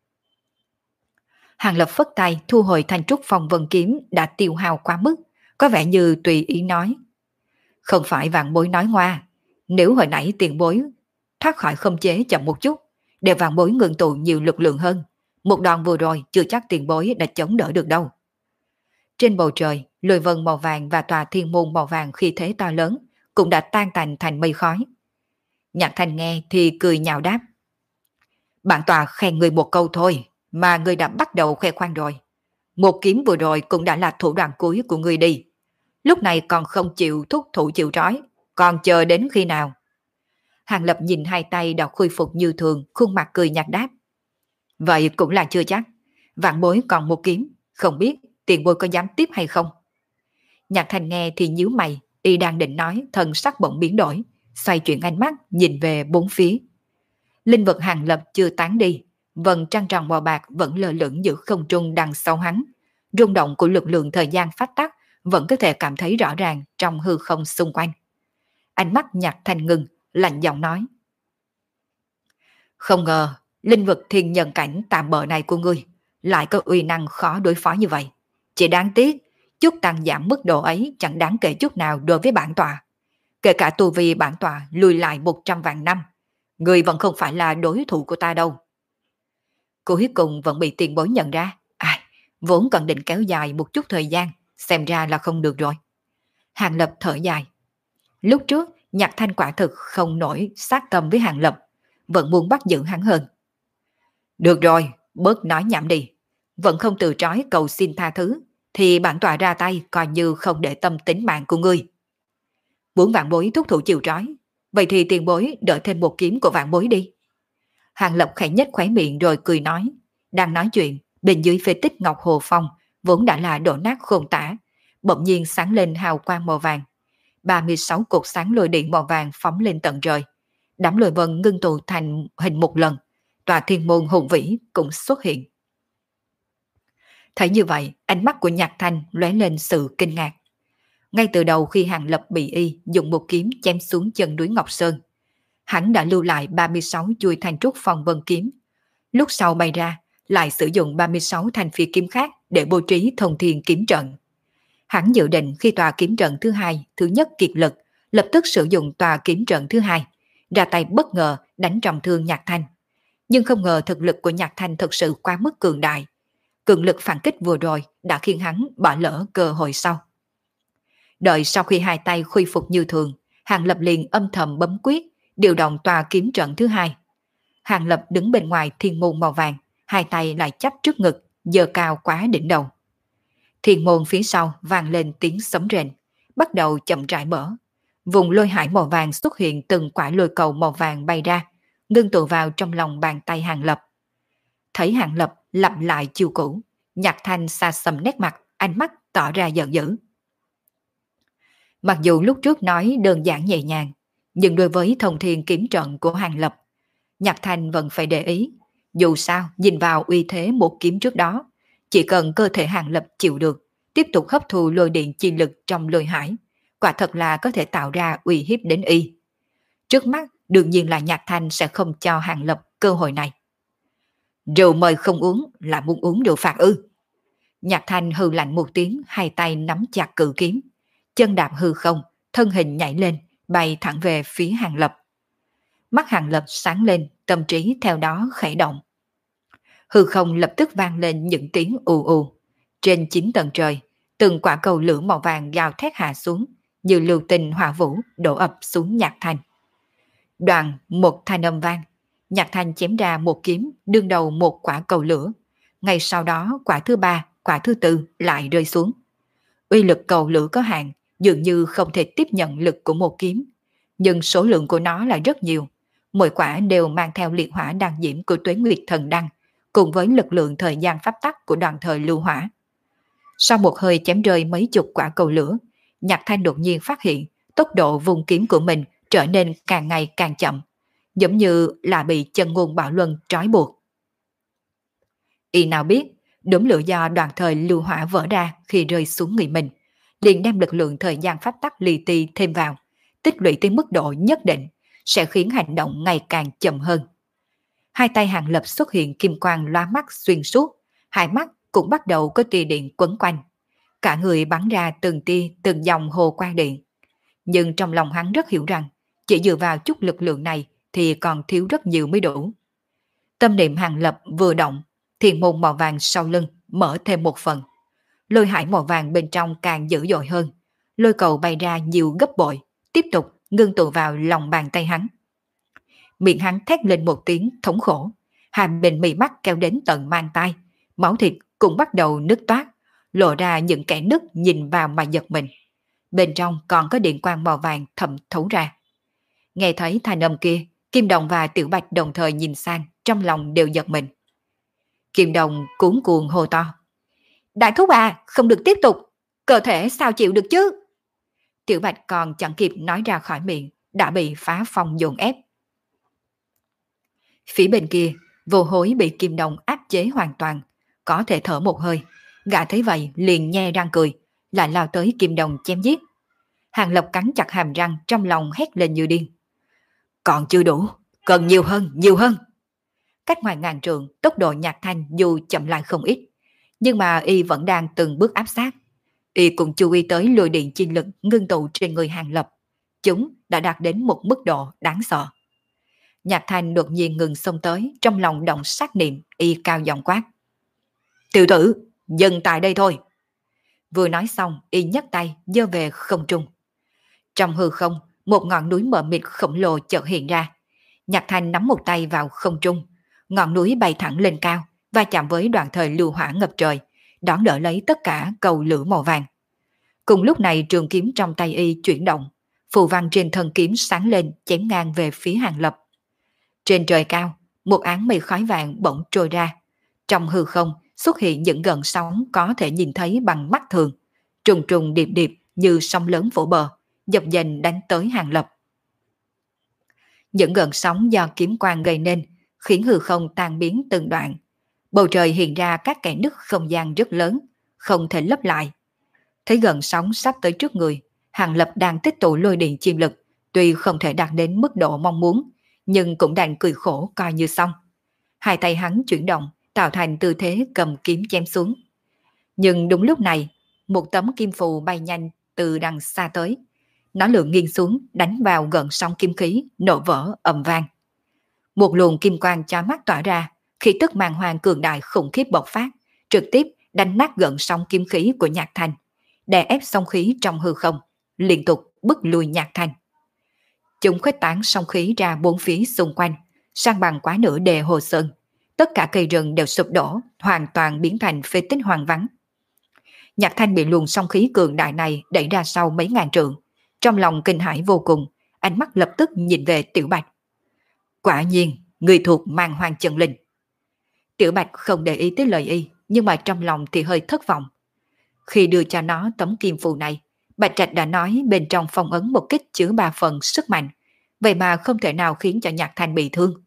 [SPEAKER 2] Hàng Lập phất tay thu hồi thanh trúc phong vân kiếm đã tiêu hao quá mức, có vẻ như tùy ý nói. Không phải vạn bối nói ngoa, nếu hồi nãy tiền bối thoát khỏi không chế chậm một chút, để vạn bối ngừng tụ nhiều lực lượng hơn, một đòn vừa rồi chưa chắc tiền bối đã chống đỡ được đâu. Trên bầu trời, lôi vân màu vàng và tòa thiên môn màu vàng khi thế to lớn cũng đã tan tành thành mây khói. Nhạc Thành nghe thì cười nhạo đáp. Bản tòa khen người một câu thôi, mà người đã bắt đầu khoe khoang rồi. Một kiếm vừa rồi cũng đã là thủ đoạn cuối của người đi. Lúc này còn không chịu thúc thủ chịu trói, còn chờ đến khi nào? Hàng Lập nhìn hai tay đã khôi phục như thường, khuôn mặt cười nhạt đáp. Vậy cũng là chưa chắc. Vạn bối còn một kiếm, không biết tiền bối có dám tiếp hay không? Nhạc Thành nghe thì nhíu mày, y đang định nói, thần sắc bỗng biến đổi, xoay chuyển ánh mắt nhìn về bốn phía. Linh vật Hàng Lập chưa tán đi, vầng trăng tròn màu bạc vẫn lơ lửng giữa không trung đằng sau hắn. Rung động của lực lượng thời gian phát tắc vẫn có thể cảm thấy rõ ràng trong hư không xung quanh. Ánh mắt Nhạc Thành ngừng, lạnh giọng nói. Không ngờ, linh vật thiên nhân cảnh tạm bợ này của ngươi lại có uy năng khó đối phó như vậy. Chỉ đáng tiếc, chút tăng giảm mức độ ấy chẳng đáng kể chút nào đối với bản tọa. Kể cả tu vi bản tọa lùi lại một trăm vạn năm, ngươi vẫn không phải là đối thủ của ta đâu. Cuối cùng vẫn bị tiền bối nhận ra. Ai, vốn còn định kéo dài một chút thời gian, xem ra là không được rồi. Hàng Lập thở dài. Lúc trước, Nhạc Thanh quả thực không nổi sát tâm với Hàng Lập, vẫn muốn bắt giữ hắn hơn. Được rồi, bớt nói nhảm đi. Vẫn không từ chối cầu xin tha thứ, thì bản tọa ra tay coi như không để tâm tính mạng của ngươi. Bốn vạn bối thúc thủ chịu trói, vậy thì tiền bối đợi thêm một kiếm của vạn bối đi. Hàng Lập khẽ nhếch khóe miệng rồi cười nói. Đang nói chuyện, bên dưới phế tích Ngọc Hồ Phong vốn đã là đổ nát khôn tả, bỗng nhiên sáng lên hào quang màu vàng. ba mươi sáu cột sáng lôi điện màu vàng phóng lên tận trời. Đám lôi vân ngưng tụ thành hình một lần, tòa thiên môn hùng vĩ cũng xuất hiện. Thấy như vậy, ánh mắt của Nhạc Thanh lóe lên sự kinh ngạc. Ngay từ đầu khi Hàng Lập bị y dùng một kiếm chém xuống chân núi Ngọc Sơn, hắn đã lưu lại ba mươi sáu chuôi thanh trúc phong vân kiếm. Lúc sau bay ra, lại sử dụng ba mươi sáu thanh phi kiếm khác để bố trí thông thiên kiếm trận. Hắn dự định khi tòa kiếm trận thứ hai, thứ nhất kiệt lực, lập tức sử dụng tòa kiếm trận thứ hai, ra tay bất ngờ đánh trọng thương Nhạc Thanh. Nhưng không ngờ thực lực của Nhạc Thanh thực sự quá mức cường đại. Cường lực phản kích vừa rồi đã khiến hắn bỏ lỡ cơ hội sau. Đợi sau khi hai tay khôi phục như thường, Hàng Lập liền âm thầm bấm quyết, điều động tòa kiếm trận thứ hai. Hàng Lập đứng bên ngoài thiên môn màu vàng, hai tay lại chắp trước ngực, giơ cao quá đỉnh đầu. Thiên môn phía sau vang lên tiếng sấm rền, bắt đầu chậm rãi mở. Vùng lôi hải màu vàng xuất hiện từng quả lôi cầu màu vàng bay ra, ngưng tụ vào trong lòng bàn tay Hàng Lập. Thấy Hàng Lập lặp lại chiêu cũ, Nhạc Thanh xa xăm nét mặt, ánh mắt tỏ ra giận dữ. Mặc dù lúc trước nói đơn giản nhẹ nhàng, nhưng đối với thông thiên kiếm trận của Hàng Lập, Nhạc Thanh vẫn phải để ý. Dù sao, nhìn vào uy thế một kiếm trước đó, chỉ cần cơ thể Hàng Lập chịu được, tiếp tục hấp thu lôi điện chi lực trong lôi hải, quả thật là có thể tạo ra uy hiếp đến y. Trước mắt, đương nhiên là Nhạc Thanh sẽ không cho Hàng Lập cơ hội này. Rượu mời không uống, là muốn uống rượu phạt ư. Nhạc Thanh hừ lạnh một tiếng, hai tay nắm chặt cự kiếm, chân đạp hư không, thân hình nhảy lên, bay thẳng về phía Hàng Lập. Mắt Hàng Lập sáng lên, tâm trí theo đó khởi động. Hư không lập tức vang lên những tiếng ù ù. Trên chín tầng trời, từng quả cầu lửa màu vàng gào thét hạ xuống, như lưu tinh hỏa vũ đổ ập xuống Nhạc Thanh. Đoàn một thanh âm vang, Nhạc Thanh chém ra một kiếm, đương đầu một quả cầu lửa. Ngay sau đó quả thứ ba, quả thứ tư lại rơi xuống. Uy lực cầu lửa có hạn, dường như không thể tiếp nhận lực của một kiếm, nhưng số lượng của nó lại rất nhiều. Mỗi quả đều mang theo liệt hỏa đăng diễm của Tuế Nguyệt Thần Đăng, cùng với lực lượng thời gian pháp tắc của đoàn thời lưu hỏa. Sau một hơi chém rơi mấy chục quả cầu lửa, Nhạc Thanh đột nhiên phát hiện tốc độ vùng kiếm của mình trở nên càng ngày càng chậm, giống như là bị chân ngôn bạo luân trói buộc. Y nào biết, đốm lửa do đoàn thời lưu hỏa vỡ ra khi rơi xuống người mình, liền đem lực lượng thời gian pháp tắc li ti thêm vào, tích lũy tới mức độ nhất định, sẽ khiến hành động ngày càng chậm hơn. Hai tay Hàng Lập xuất hiện kim quang lóa mắt xuyên suốt, hai mắt cũng bắt đầu có tia điện quấn quanh. Cả người bắn ra từng tia từng dòng hồ quang điện. Nhưng trong lòng hắn rất hiểu rằng, chỉ dựa vào chút lực lượng này thì còn thiếu rất nhiều mới đủ. Tâm niệm Hàng Lập vừa động, thiền môn màu vàng sau lưng mở thêm một phần. Lôi hải màu vàng bên trong càng dữ dội hơn, lôi cầu bay ra nhiều gấp bội, tiếp tục ngưng tụ vào lòng bàn tay hắn. Miệng hắn thét lên một tiếng thống khổ, hai bên mì mắt kéo đến tận mang tai, máu thịt cũng bắt đầu nứt toát, lộ ra những kẻ nứt nhìn vào mà giật mình. Bên trong còn có điện quang màu vàng thẩm thấu ra. Nghe thấy thanh âm kia, Kim Đồng và Tiểu Bạch đồng thời nhìn sang, trong lòng đều giật mình. Kim Đồng cuống cuồng hô to: Đại thúc à, không được tiếp tục, cơ thể sao chịu được chứ? Tiểu Bạch còn chẳng kịp nói ra khỏi miệng, đã bị phá phong dồn ép. Phía bên kia, Vô Hối bị Kim Đồng áp chế hoàn toàn, có thể thở một hơi. Gã thấy vậy liền nhe răng cười, lại lao tới Kim Đồng chém giết. Hàng Lập cắn chặt hàm răng, trong lòng hét lên như điên: Còn chưa đủ, cần nhiều hơn, nhiều hơn. Cách ngoài ngàn trượng, tốc độ Nhạc Thanh dù chậm lại không ít, nhưng mà y vẫn đang từng bước áp sát. Y cũng chú ý tới lôi điện chi lực ngưng tụ trên người Hàng Lập. Chúng đã đạt đến một mức độ đáng sợ. Nhạc Thanh đột nhiên ngừng xông tới, trong lòng động sát niệm, y cao giọng quát: Tiểu tử, dừng tại đây thôi. Vừa nói xong, y nhấc tay giơ về không trung. Trong hư không, một ngọn núi mờ mịt khổng lồ chợt hiện ra. Nhạc Thanh nắm một tay vào không trung, ngọn núi bay thẳng lên cao và chạm với đoạn thời lưu hỏa ngập trời, đón đỡ lấy tất cả cầu lửa màu vàng. Cùng lúc này trường kiếm trong tay y chuyển động, phù văn trên thân kiếm sáng lên chém ngang về phía Hàng Lập. Trên trời cao, một áng mây khói vàng bỗng trôi ra. Trong hư không xuất hiện những gợn sóng có thể nhìn thấy bằng mắt thường, trùng trùng điệp điệp như sóng lớn vỗ bờ, dập dềnh đánh tới Hàng Lập. Những gợn sóng do kiếm quang gây nên khiến hư không tan biến từng đoạn. Bầu trời hiện ra các kẽ nứt không gian rất lớn, không thể lấp lại. Thấy gợn sóng sắp tới trước người, Hàng Lập đang tích tụ lôi điện chi lực, tuy không thể đạt đến mức độ mong muốn, nhưng cũng đành cười khổ coi như xong. Hai tay hắn chuyển động, tạo thành tư thế cầm kiếm chém xuống. Nhưng đúng lúc này, một tấm kim phù bay nhanh từ đằng xa tới. Nó lượn nghiêng xuống, đánh vào gợn sóng kim khí, nổ vỡ ầm vang. Một luồng kim quang chói mắt tỏa ra, khí tức màn hoàng cường đại khủng khiếp bộc phát, trực tiếp đánh nát gợn sóng kim khí của Nhạc Thanh, đè ép sóng khí trong hư không, liên tục bức lui Nhạc Thanh. Chúng khuếch tán sóng khí ra bốn phía xung quanh, sang bằng quá nửa đề hồ sơn. Tất cả cây rừng đều sụp đổ, hoàn toàn biến thành phế tích hoang vắng. Nhạc Thanh bị luồng sóng khí cường đại này đẩy ra sau mấy ngàn trượng, trong lòng kinh hãi vô cùng, ánh mắt lập tức nhìn về Tiểu Bạch. Quả nhiên, người thuộc mang hoàng chân linh. Tiểu Bạch không để ý tới lời y, nhưng mà trong lòng thì hơi thất vọng. Khi đưa cho nó tấm kim phù này, Bạch Trạch đã nói bên trong phong ấn một kích chứa ba phần sức mạnh, vậy mà không thể nào khiến cho Nhạc Thanh bị thương.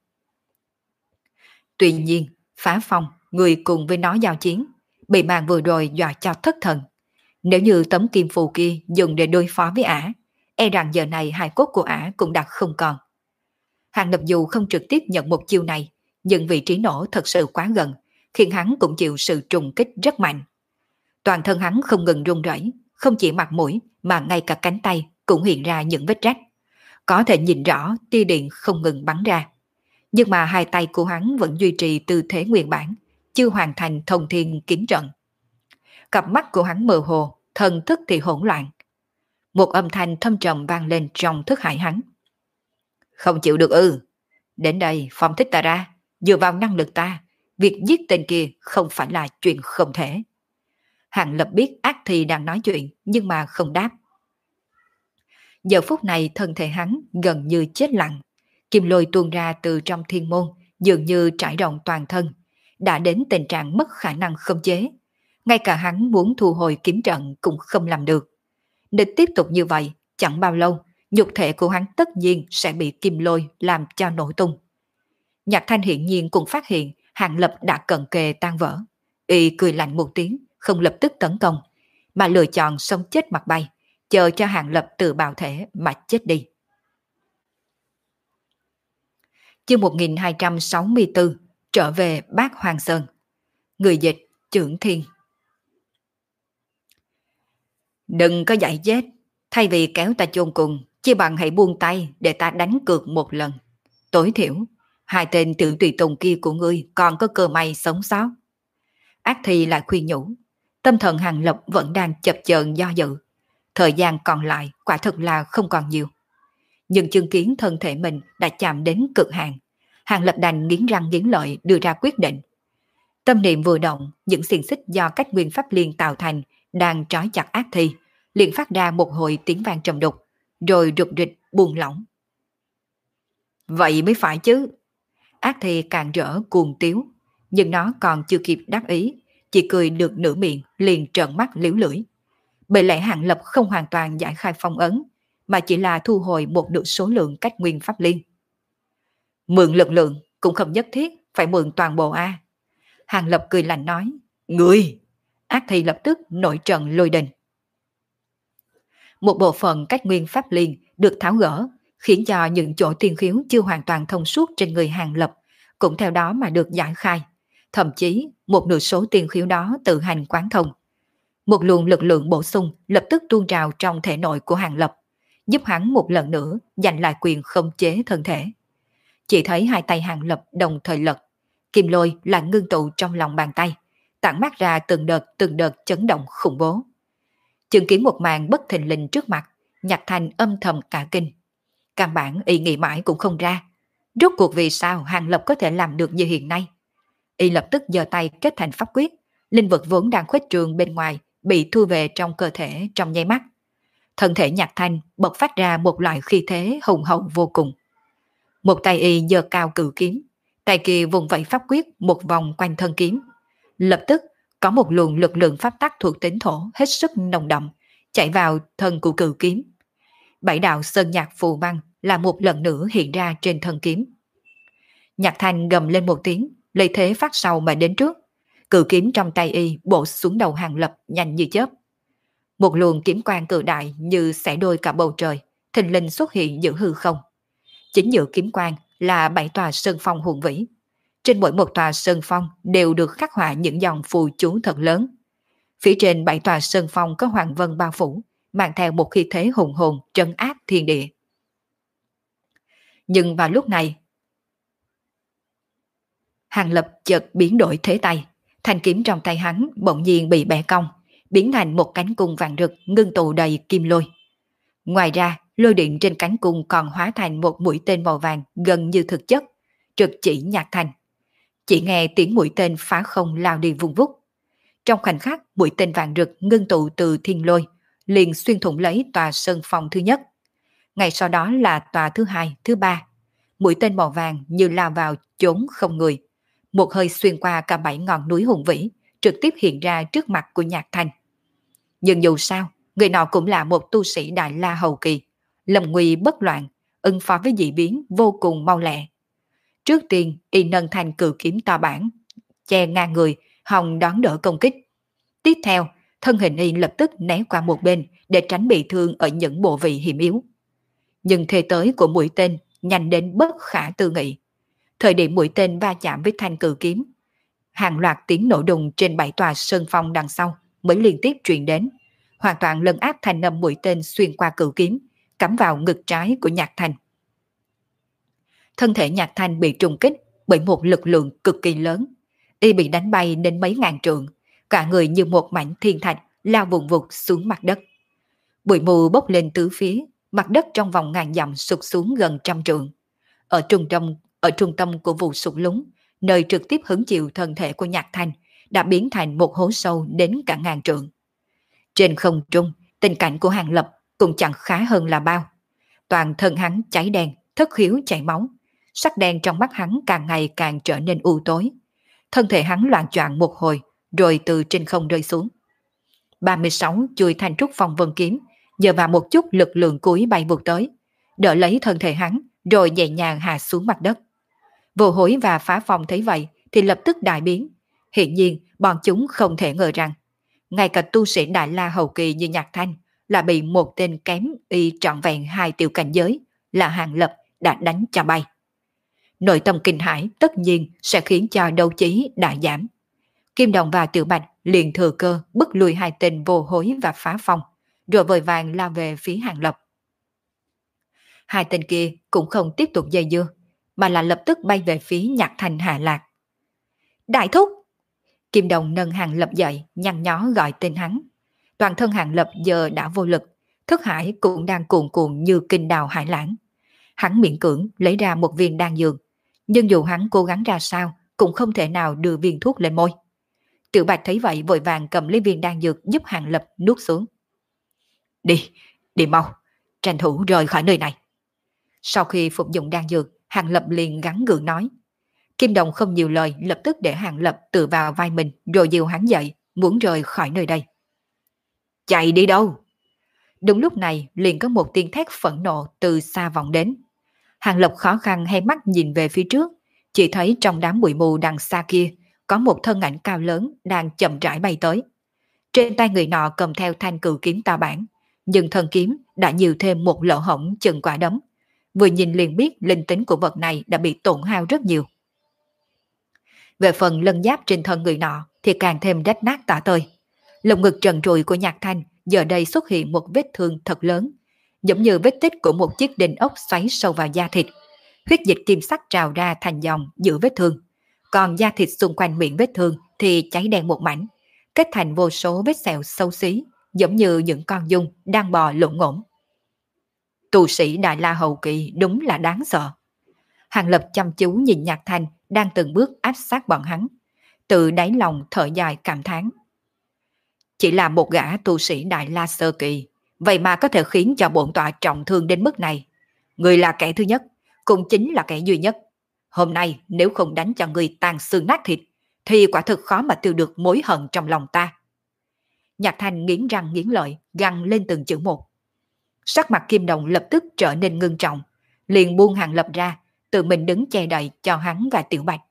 [SPEAKER 2] Tuy nhiên, phá phong, người cùng với nó giao chiến, bị màn vừa rồi dọa cho thất thần. Nếu như tấm kim phù kia dùng để đối phó với ả, e rằng giờ này hài cốt của ả cũng đã không còn. Hàng Lập dù không trực tiếp nhận một chiêu này, nhưng vị trí nổ thật sự quá gần, khiến hắn cũng chịu sự trùng kích rất mạnh. Toàn thân hắn không ngừng run rẩy, không chỉ mặt mũi mà ngay cả cánh tay cũng hiện ra những vết rách. Có thể nhìn rõ tia điện không ngừng bắn ra. Nhưng mà hai tay của hắn vẫn duy trì tư thế nguyên bản, chưa hoàn thành thông thiên kiếm trận. Cặp mắt của hắn mơ hồ, thần thức thì hỗn loạn. Một âm thanh thâm trầm vang lên trong thức hải hắn. Không chịu được ư? Đến đây phong thích ta ra, dựa vào năng lực ta, việc giết tên kia không phải là chuyện không thể. Hàng Lập biết ác thi đang nói chuyện, nhưng mà không đáp. Giờ phút này thân thể hắn gần như chết lặng. Kim lôi tuôn ra từ trong thiên môn, dường như trải rộng toàn thân, đã đến tình trạng mất khả năng khống chế. Ngay cả hắn muốn thu hồi kiếm trận cũng không làm được. Nếu tiếp tục như vậy, chẳng bao lâu, nhục thể của hắn tất nhiên sẽ bị kim lôi làm cho nổ tung. Nhạc Thanh hiển nhiên cũng phát hiện Hàng Lập đã cận kề tan vỡ. Y cười lạnh một tiếng, không lập tức tấn công, mà lựa chọn sống chết mặt bay, chờ cho Hàng Lập tự bào thể mà chết đi. Chương một nghìn hai trăm sáu mươi tư, trở về Bát Hoang Sơn. Người dịch Chưởng Thiên. Đừng có dạy chết, thay vì kéo ta chôn cùng, chỉ bằng hãy buông tay để ta đánh cược một lần. Tối thiểu, hai tên tiểu tùy tùng kia của ngươi còn có cơ may sống sót. Ác Thi lại khuyên nhủ, tâm thần Hàng Lập vẫn đang chập chờn do dự. Thời gian còn lại quả thực là không còn nhiều. Nhưng chứng kiến thân thể mình đã chạm đến cực hạn, Hàng Lập đành nghiến răng nghiến lợi đưa ra quyết định. Tâm niệm vừa động, những xiềng xích do cách nguyên pháp liên tạo thành đang trói chặt Ác Thi, liền phát ra một hồi tiếng vang trầm đục, rồi rụt rịch buông lỏng. Vậy mới phải chứ. Ác Thi càng rỡ cuồng tiếu, nhưng nó còn chưa kịp đắc ý, chỉ cười được nửa miệng liền trợn mắt liếu lưỡi. Bởi lẽ Hàng Lập không hoàn toàn giải khai phong ấn, mà chỉ là thu hồi một nửa số lượng cách nguyên pháp liên. Mượn lực lượng cũng không nhất thiết phải mượn toàn bộ a. Hàng Lập cười lạnh nói, ngươi! Ác Thi lập tức nổi trận lôi đình. Một bộ phận cách nguyên pháp liên được tháo gỡ, khiến cho những chỗ tiên khiếu chưa hoàn toàn thông suốt trên người Hàng Lập cũng theo đó mà được giải khai. Thậm chí một nửa số tiên khiếu đó tự hành quán thông. Một luồng lực lượng bổ sung lập tức tuôn trào trong thể nội của Hàng Lập, giúp hắn một lần nữa giành lại quyền khống chế thân thể. Chỉ thấy hai tay Hàng Lập đồng thời lật, kim lôi lại ngưng tụ trong lòng bàn tay, tản mát ra từng đợt từng đợt chấn động khủng bố. Chứng kiến một màn bất thình lình trước mặt, Nhạc Thanh âm thầm cả kinh. Căn bản y nghĩ mãi cũng không ra, rốt cuộc vì sao Hàng Lập có thể làm được như hiện nay. Y lập tức giơ tay kết thành pháp quyết, linh vật vốn đang khuếch trường bên ngoài bị thu về trong cơ thể trong nháy mắt. Thân thể Nhạc Thanh bộc phát ra một loại khí thế hùng hậu vô cùng. Một tay y giơ cao cự kiếm, tay kia vùng vẫy pháp quyết một vòng quanh thân kiếm. Lập tức có một luồng lực lượng pháp tắc thuộc tính thổ hết sức nồng đậm chạy vào thân của cự kiếm. Bảy đạo sơn nhạc phù văn là một lần nữa hiện ra trên thân kiếm. Nhạc Thanh gầm lên một tiếng, lấy thế phát sau mà đến trước. Cự kiếm trong tay y bổ xuống đầu Hàng Lập nhanh như chớp. Một luồng kiếm quang cự đại như xẻ đôi cả bầu trời, thình lình xuất hiện giữa hư không. Chính giữa kiếm quang là bảy tòa sơn phong hùng vĩ. Trên mỗi một tòa sơn phong đều được khắc họa những dòng phù chú thật lớn. Phía trên bảy tòa sơn phong có hoàng vân bao phủ, mang theo một khí thế hùng hồn trấn áp thiên địa. Nhưng vào lúc này, Hàng Lập chợt biến đổi thế tay, thanh kiếm trong tay hắn bỗng nhiên bị bẻ cong, biến thành một cánh cung vàng rực ngưng tụ đầy kim lôi. Ngoài ra, lôi điện trên cánh cung còn hóa thành một mũi tên màu vàng gần như thực chất, trực chỉ Nhạc Thanh. Chỉ nghe tiếng mũi tên phá không lao đi vung vút. Trong khoảnh khắc, mũi tên vàng rực ngưng tụ từ thiên lôi, liền xuyên thủng lấy tòa sơn phong thứ nhất. Ngay sau đó là tòa thứ hai, thứ ba. Mũi tên màu vàng như lao vào chốn không người. Một hơi xuyên qua cả bảy ngọn núi hùng vĩ, trực tiếp hiện ra trước mặt của Nhạc Thanh. Nhưng dù sao, người nọ cũng là một tu sĩ Đại La hậu kỳ, lâm nguy bất loạn, ứng phó với dị biến vô cùng mau lẹ. Trước tiên, y nâng thanh cự kiếm to bản, che ngang người, hòng đón đỡ công kích. Tiếp theo, thân hình y lập tức né qua một bên để tránh bị thương ở những bộ vị hiểm yếu. Nhưng thế tới của mũi tên nhanh đến bất khả tư nghị. Thời điểm mũi tên va chạm với thanh cự kiếm, hàng loạt tiếng nổ đùng trên bảy tòa sơn phong đằng sau mới liên tiếp truyền đến, hoàn toàn lấn áp thanh âm mũi tên xuyên qua cự kiếm, cắm vào ngực trái của Nhạc Thanh. Thân thể Nhạc Thanh bị trùng kích bởi một lực lượng cực kỳ lớn, y bị đánh bay đến mấy ngàn trượng, cả người như một mảnh thiên thạch lao vùng vụt xuống mặt đất. Bụi mù bốc lên tứ phía, mặt đất trong vòng ngàn dặm sụt xuống gần trăm trượng. Ở trung tâm, ở trung tâm của vụ sụt lún, nơi trực tiếp hứng chịu thân thể của Nhạc Thanh, đã biến thành một hố sâu đến cả ngàn trượng. Trên không trung, tình cảnh của Hàng Lập cũng chẳng khá hơn là bao. Toàn thân hắn cháy đen, thất khiếu chảy máu, sắc đen trong mắt hắn càng ngày càng trở nên u tối. Thân thể hắn loạn choạng một hồi, rồi từ trên không rơi xuống. ba mươi sáu chuôi thanh trúc phong vân kiếm, nhờ vào một chút lực lượng cuối bay vụt tới, đỡ lấy thân thể hắn, rồi nhẹ nhàng hạ xuống mặt đất. Vô Hối và Phá Phong thấy vậy thì lập tức đại biến. Hiện nhiên bọn chúng không thể ngờ rằng Ngay cả tu sĩ Đại La hậu kỳ như Nhạc Thanh là bị một tên kém y trọn vẹn hai tiểu cảnh giới là Hàng Lập đã đánh cho bay. Nội tâm kinh hãi tất nhiên sẽ khiến cho đấu trí đại giảm. Kim Đồng và Tiểu Bạch liền thừa cơ bức lui hai tên vô hối và phá phong, rồi vội vàng lao về phía Hàng Lập. Hai tên kia cũng không tiếp tục dây dưa, mà là lập tức bay về phía Nhạc Thanh hạ lạc. Đại thúc! Kim Đồng nâng Hàng Lập dậy, nhăn nhó gọi tên hắn. Toàn thân Hàng Lập giờ đã vô lực, thức hải cũng đang cuồn cuộn như kinh đào hải lãng. Hắn miễn cưỡng lấy ra một viên đan dược, nhưng dù hắn cố gắng ra sao cũng không thể nào đưa viên thuốc lên môi. Tiểu Bạch thấy vậy vội vàng cầm lấy viên đan dược giúp Hàng Lập nuốt xuống. Đi, đi mau, tranh thủ rời khỏi nơi này. Sau khi phục dụng đan dược, Hàng Lập liền gắng gượng nói. Kim Đồng không nhiều lời, lập tức để Hàng Lập tựa vào vai mình rồi dìu hắn dậy, muốn rời khỏi nơi đây. Chạy đi đâu? Đúng lúc này liền có một tiếng thét phẫn nộ từ xa vọng đến. Hàng Lập khó khăn hay mắt nhìn về phía trước, chỉ thấy trong đám bụi mù đằng xa kia có một thân ảnh cao lớn đang chậm rãi bay tới. Trên tay người nọ cầm theo thanh cự kiếm to bản, nhưng thân kiếm đã nhiều thêm một lỗ hổng chừng quả đấm. Vừa nhìn liền biết linh tính của vật này đã bị tổn hao rất nhiều. Về phần lân giáp trên thân người nọ thì càng thêm rách nát tả tơi. Lồng ngực trần trụi của Nhạc Thanh giờ đây xuất hiện một vết thương thật lớn, giống như vết tích của một chiếc đinh ốc xoáy sâu vào da thịt. Huyết dịch kim sắc trào ra thành dòng giữa vết thương, còn da thịt xung quanh miệng vết thương thì cháy đen một mảnh, kết thành vô số vết sẹo xấu xí, giống như những con giun đang bò lộn ngỗng. Tu sĩ Đại La hậu kỳ đúng là đáng sợ. Hàng Lập chăm chú nhìn Nhạc Thanh đang từng bước áp sát bọn hắn, từ đáy lòng thở dài cảm thán. Chỉ là một gã tu sĩ Đại La sơ kỳ, vậy mà có thể khiến cho bổn tọa trọng thương đến mức này. Người là kẻ thứ nhất, cũng chính là kẻ duy nhất. Hôm nay nếu không đánh cho người tàn xương nát thịt, thì quả thực khó mà tiêu được mối hận trong lòng ta. Nhạc Thanh nghiến răng nghiến lợi, gằn lên từng chữ một. Sắc mặt Kim Đồng lập tức trở nên ngưng trọng, liền buông Hàng Lập ra, tự mình đứng che đậy cho hắn và Tiểu Bạch.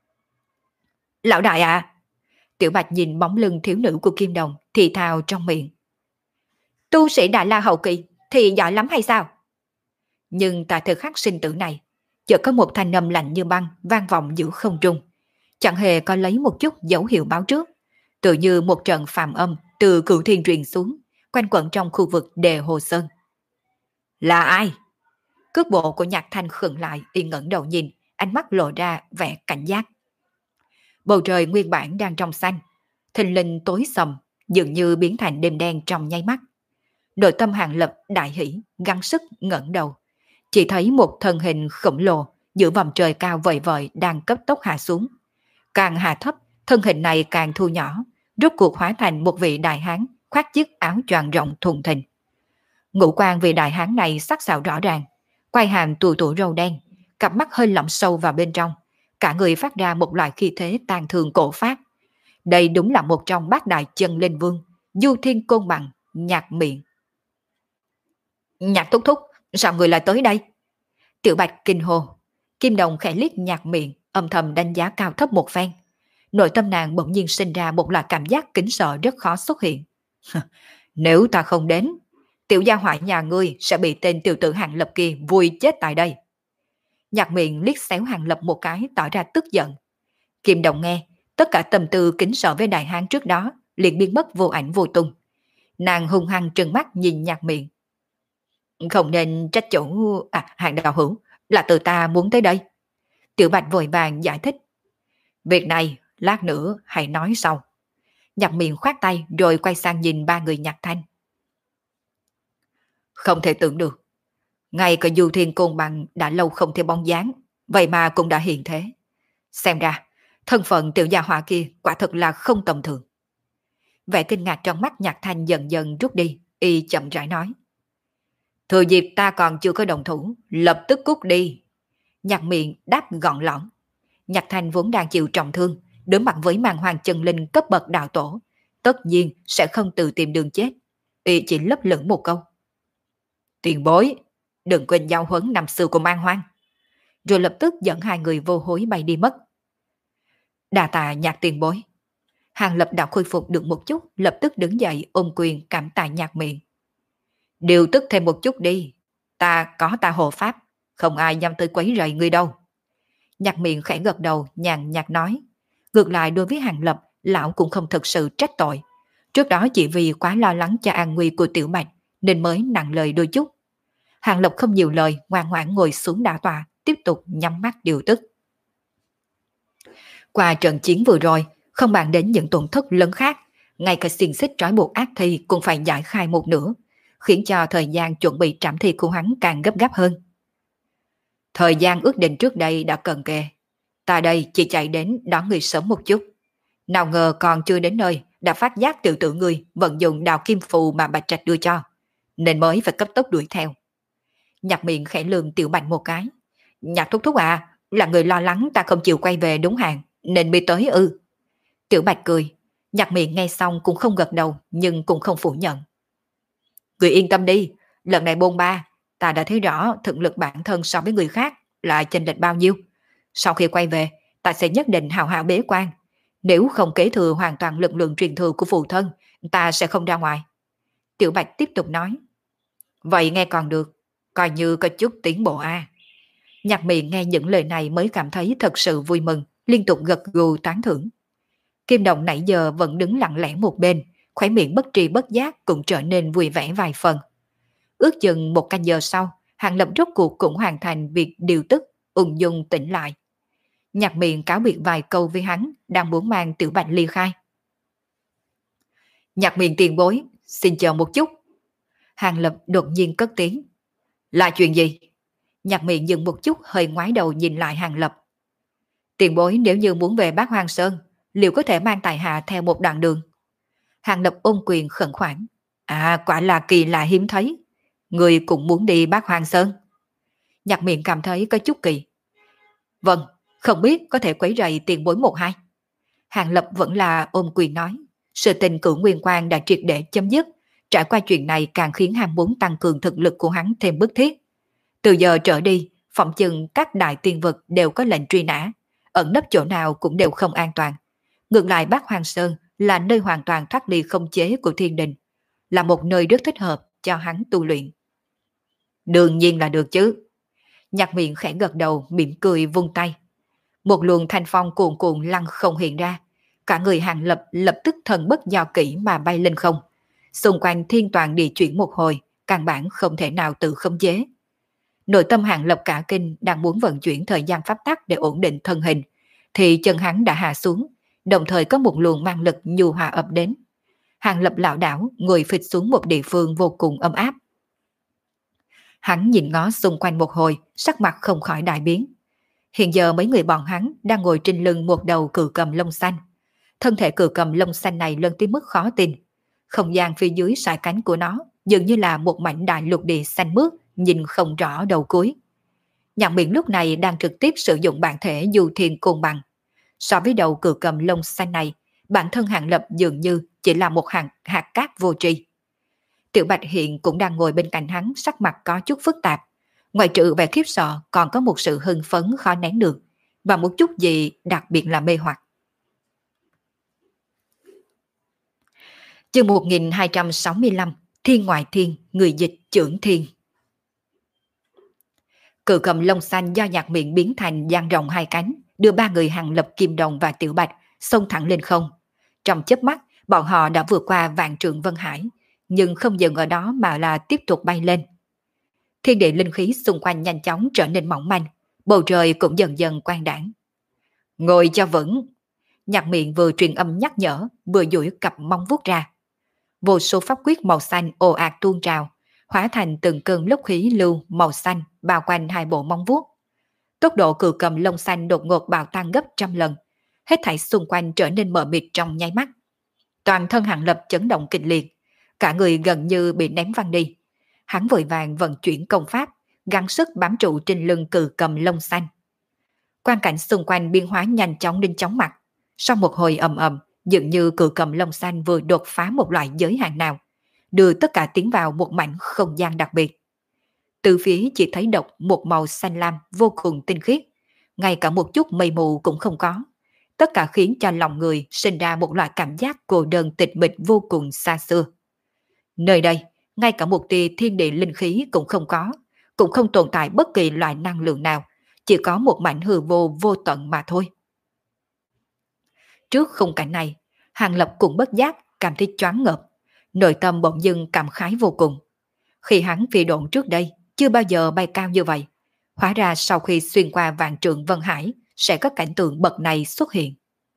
[SPEAKER 2] Lão đại à! Tiểu Bạch nhìn bóng lưng thiếu nữ của Kim Đồng thì thào trong miệng. Tu sĩ Đại La hậu kỳ thì giỏi lắm hay sao? Nhưng tại thời khắc sinh tử này, chợt có một thanh âm lạnh như băng vang vọng giữa không trung, chẳng hề có lấy một chút dấu hiệu báo trước, tự như một trận phàm âm từ cửu thiên truyền xuống, quanh quẩn trong khu vực Đề Hồ Sơn. Là ai? Cước bộ của Nhạc Thanh khựng lại, y ngẩng đầu nhìn, ánh mắt lộ ra vẻ cảnh giác. Bầu trời nguyên bản đang trong xanh, thình lình tối sầm, dường như biến thành đêm đen trong nháy mắt. Nội tâm Hàng Lập đại hỉ, gắng sức ngẩng đầu, chỉ thấy một thân hình khổng lồ giữa vòng trời cao vời vợi đang cấp tốc hạ xuống. Càng hạ thấp, thân hình này càng thu nhỏ, rốt cuộc hóa thành một vị đại hán khoác chiếc áo choàng rộng thùng thình. Ngũ quan vị đại hán này sắc sảo rõ ràng, quai hàm tù tụ râu đen, cặp mắt hơi lõm sâu vào bên trong, cả người phát ra một loại khí thế tàn thương cổ phát. Đây đúng là một trong bát đại chân linh vương, Du Thiên Côn Bằng, Nhạc Miệng. Nhạc thúc thúc, sao người lại tới đây? Tiểu Bạch kinh hô. Kim Đồng khẽ liếc Nhạc Miệng, âm thầm đánh giá cao thấp một phen. Nội tâm nàng bỗng nhiên sinh ra một loại cảm giác kính sợ rất khó xuất hiện. Nếu ta không đến, tiểu gia hỏa nhà ngươi sẽ bị tên tiểu tử Hàng Lập kia vùi chết tại đây. Nhạc Miệng liếc xéo Hàng Lập một cái, tỏ ra tức giận. Kim Đồng nghe, tất cả tâm tư kính sợ với đại hán trước đó liền biến mất vô ảnh vô tung. Nàng hung hăng trừng mắt nhìn Nhạc Miệng. Không nên trách chủ, à Hàng đạo hữu, là từ ta muốn tới đây. Tiểu Bạch vội vàng giải thích. Việc này lát nữa hãy nói sau. Nhạc Miệng khoát tay rồi quay sang nhìn ba người Nhạc Thanh. Không thể tưởng được, ngay cả Du Thiên Côn Bằng đã lâu không thấy bóng dáng, vậy mà cũng đã hiện thế. Xem ra thân phận tiểu gia hỏa kia quả thật là không tầm thường. Vẻ kinh ngạc trong mắt Nhạc Thanh dần dần rút đi, y chậm rãi nói. Thừa dịp ta còn chưa có đồng thủ, lập tức cút đi. Nhạc Miệng đáp gọn lỏng. Nhạc Thanh vốn đang chịu trọng thương, đối mặt với màn hoàng chân linh cấp bậc đạo tổ, tất nhiên sẽ không tự tìm đường chết. Y chỉ lấp lửng một câu. Tiền bối, đừng quên giao huấn năm xưa của Man Hoang. Rồi lập tức dẫn hai người vô hối bay đi mất. Đà tạ Nhạc tiền bối. Hàng Lập đã khôi phục được một chút, lập tức đứng dậy ôm quyền cảm tạ Nhạc Miện. Điều tức thêm một chút đi, ta có ta hộ pháp, không ai dám tới quấy rầy ngươi đâu. Nhạc Miện khẽ gật đầu, nhàn nhạt nói. Ngược lại đối với Hàng Lập, lão cũng không thực sự trách tội. Trước đó chỉ vì quá lo lắng cho an nguy của Tiểu Bạch nên mới nặng lời đôi chút. Hàng Lập không nhiều lời, ngoan ngoãn ngồi xuống đả tọa, tiếp tục nhắm mắt điều tức. Qua trận chiến vừa rồi, không bàn đến những tổn thất lớn khác, ngay cả xiềng xích trói buộc ác thi cũng phải giải khai một nửa, khiến cho thời gian chuẩn bị trảm thi của hắn càng gấp gáp hơn. Thời gian ước định trước đây đã cận kề, ta đây chỉ chạy đến đón người sớm một chút. Nào ngờ còn chưa đến nơi, đã phát giác tiểu tử người vận dụng đào kim phù mà Bạch Trạch đưa cho, nên mới phải cấp tốc đuổi theo. Nhạc Miệng khẽ lườm Tiểu Bạch một cái. Nhạc thúc thúc à, là người lo lắng ta không chịu quay về đúng hàng, nên mới tới ư. Tiểu Bạch cười. Nhạc Miệng nghe xong cũng không gật đầu, nhưng cũng không phủ nhận. Người yên tâm đi, lần này bôn ba, ta đã thấy rõ thực lực bản thân so với người khác là chênh lệch bao nhiêu. Sau khi quay về, ta sẽ nhất định hào hào bế quan. Nếu không kế thừa hoàn toàn lực lượng truyền thừa của phụ thân, ta sẽ không ra ngoài. Tiểu Bạch tiếp tục nói. Vậy nghe còn được, coi như có chút tiến bộ a. À. Nhạc Miệng nghe những lời này mới cảm thấy thật sự vui mừng, liên tục gật gù tán thưởng. Kim Đồng nãy giờ vẫn đứng lặng lẽ một bên, khóe miệng bất tri bất giác cũng trở nên vui vẻ vài phần. Ước chừng một canh giờ sau, Hàng Lập rốt cuộc cũng hoàn thành việc điều tức, ung dung tỉnh lại. Nhạc Miệng cáo biệt vài câu với hắn, đang muốn mang Tiểu Bạch ly khai. Nhạc Miệng tiền bối, xin chờ một chút. Hàng Lập đột nhiên cất tiếng. Là chuyện gì? Nhạc Miệng dừng một chút, hơi ngoái đầu nhìn lại Hàng Lập. Tiền bối nếu như muốn về Bát Hoang Sơn, liệu có thể mang tài hạ theo một đoạn đường? Hàng Lập ôm quyền khẩn khoản. À, quả là kỳ lạ hiếm thấy. Người cũng muốn đi Bát Hoang Sơn. Nhạc Miệng cảm thấy có chút kỳ. Vâng, không biết có thể quấy rầy tiền bối một hai. Hàng Lập vẫn là ôm quyền nói. Sự tình cửu nguyên quan đã triệt để chấm dứt. Trải qua chuyện này càng khiến ham muốn tăng cường thực lực của hắn thêm bức thiết. Từ giờ trở đi, phỏng chừng các đại tiên vực đều có lệnh truy nã. Ẩn nấp chỗ nào cũng đều không an toàn. Ngược lại Bát Hoang Sơn là nơi hoàn toàn thoát ly không chế của thiên đình. Là một nơi rất thích hợp cho hắn tu luyện. Đương nhiên là được chứ. Nhạc Miệng khẽ gật đầu, mỉm cười vung tay. Một luồng thanh phong cuồn cuộn lăng không hiện ra. Cả người Hàng Lập lập tức thần bất do kỹ mà bay lên không. Xung quanh thiên toàn địa chuyển một hồi, căn bản không thể nào tự khống chế. Nội tâm Hàng Lập cả kinh đang muốn vận chuyển thời gian pháp tắc để ổn định thân hình, thì chân hắn đã hạ xuống, đồng thời có một luồng mang lực nhu hòa ập đến. Hàng Lập lảo đảo ngồi phịch xuống một địa phương vô cùng ấm áp. Hắn nhìn ngó xung quanh một hồi, sắc mặt không khỏi đại biến. Hiện giờ mấy người bọn hắn đang ngồi trên lưng một đầu cự cầm lông xanh. Thân thể cự cầm lông xanh này lớn tới mức khó tin. Không gian phía dưới sải cánh của nó dường như là một mảnh đại lục địa xanh mướt, nhìn không rõ đầu cuối. Nhạc Miệng lúc này đang trực tiếp sử dụng bản thể du thiên côn bằng. So với đầu cự cầm lông xanh này, bản thân Hàng Lập dường như chỉ là một hạt, hạt cát vô tri. Tiểu Bạch hiện cũng đang ngồi bên cạnh hắn, sắc mặt có chút phức tạp. Ngoài trừ vẻ khiếp sợ còn có một sự hưng phấn khó nén được, và một chút gì đặc biệt là mê hoặc. Chương một nghìn hai trăm sáu mươi lăm, Thiên Ngoại Thiên, người dịch Chưởng Thiên. Cự cầm lông xanh do Nhạc Miệng biến thành dang rộng hai cánh, đưa ba người Hàng Lập, Kim Đồng và Tiểu Bạch xông thẳng lên không. Trong chớp mắt, bọn họ đã vượt qua vạn trượng Vân Hải, nhưng không dừng ở đó mà là tiếp tục bay lên. Thiên địa linh khí xung quanh nhanh chóng trở nên mỏng manh, bầu trời cũng dần dần quang đãng. Ngồi cho vững. Nhạc Miệng vừa truyền âm nhắc nhở, vừa duỗi cặp móng vuốt ra. Vô số pháp quyết màu xanh ồ ạt tuôn trào, hóa thành từng cơn lốc khí lưu màu xanh bao quanh hai bộ móng vuốt. Tốc độ cự cầm lông xanh đột ngột bạo tăng gấp trăm lần, hết thảy xung quanh trở nên mờ mịt trong nháy mắt. Toàn thân Hàng Lập chấn động kịch liệt, cả người gần như bị ném văng đi. Hắn vội vàng vận chuyển công pháp, gắng sức bám trụ trên lưng cự cầm lông xanh. Quan cảnh xung quanh biến hóa nhanh chóng đến chóng mặt. Sau một hồi ầm ầm, dường như cự cầm lông xanh vừa đột phá một loại giới hạn nào, đưa tất cả tiến vào một mảnh không gian đặc biệt. Từ phía chỉ thấy độc một màu xanh lam vô cùng tinh khiết, ngay cả một chút mây mù cũng không có. tất cả khiến cho lòng người sinh ra một loại cảm giác cô đơn tịch mịch vô cùng xa xưa. Nơi đây, ngay cả một tia thiên địa linh khí cũng không có, cũng không tồn tại bất kỳ loại năng lượng nào, chỉ có một mảnh hư vô vô tận mà thôi. Trước khung cảnh này, Hàng Lập cũng bất giác cảm thấy choáng ngợp, nội tâm bỗng dưng cảm khái vô cùng. Khi hắn phi độn trước đây, chưa bao giờ bay cao như vậy. Hóa ra sau khi xuyên qua vạn trượng Vân Hải, sẽ có cảnh tượng bậc này xuất hiện.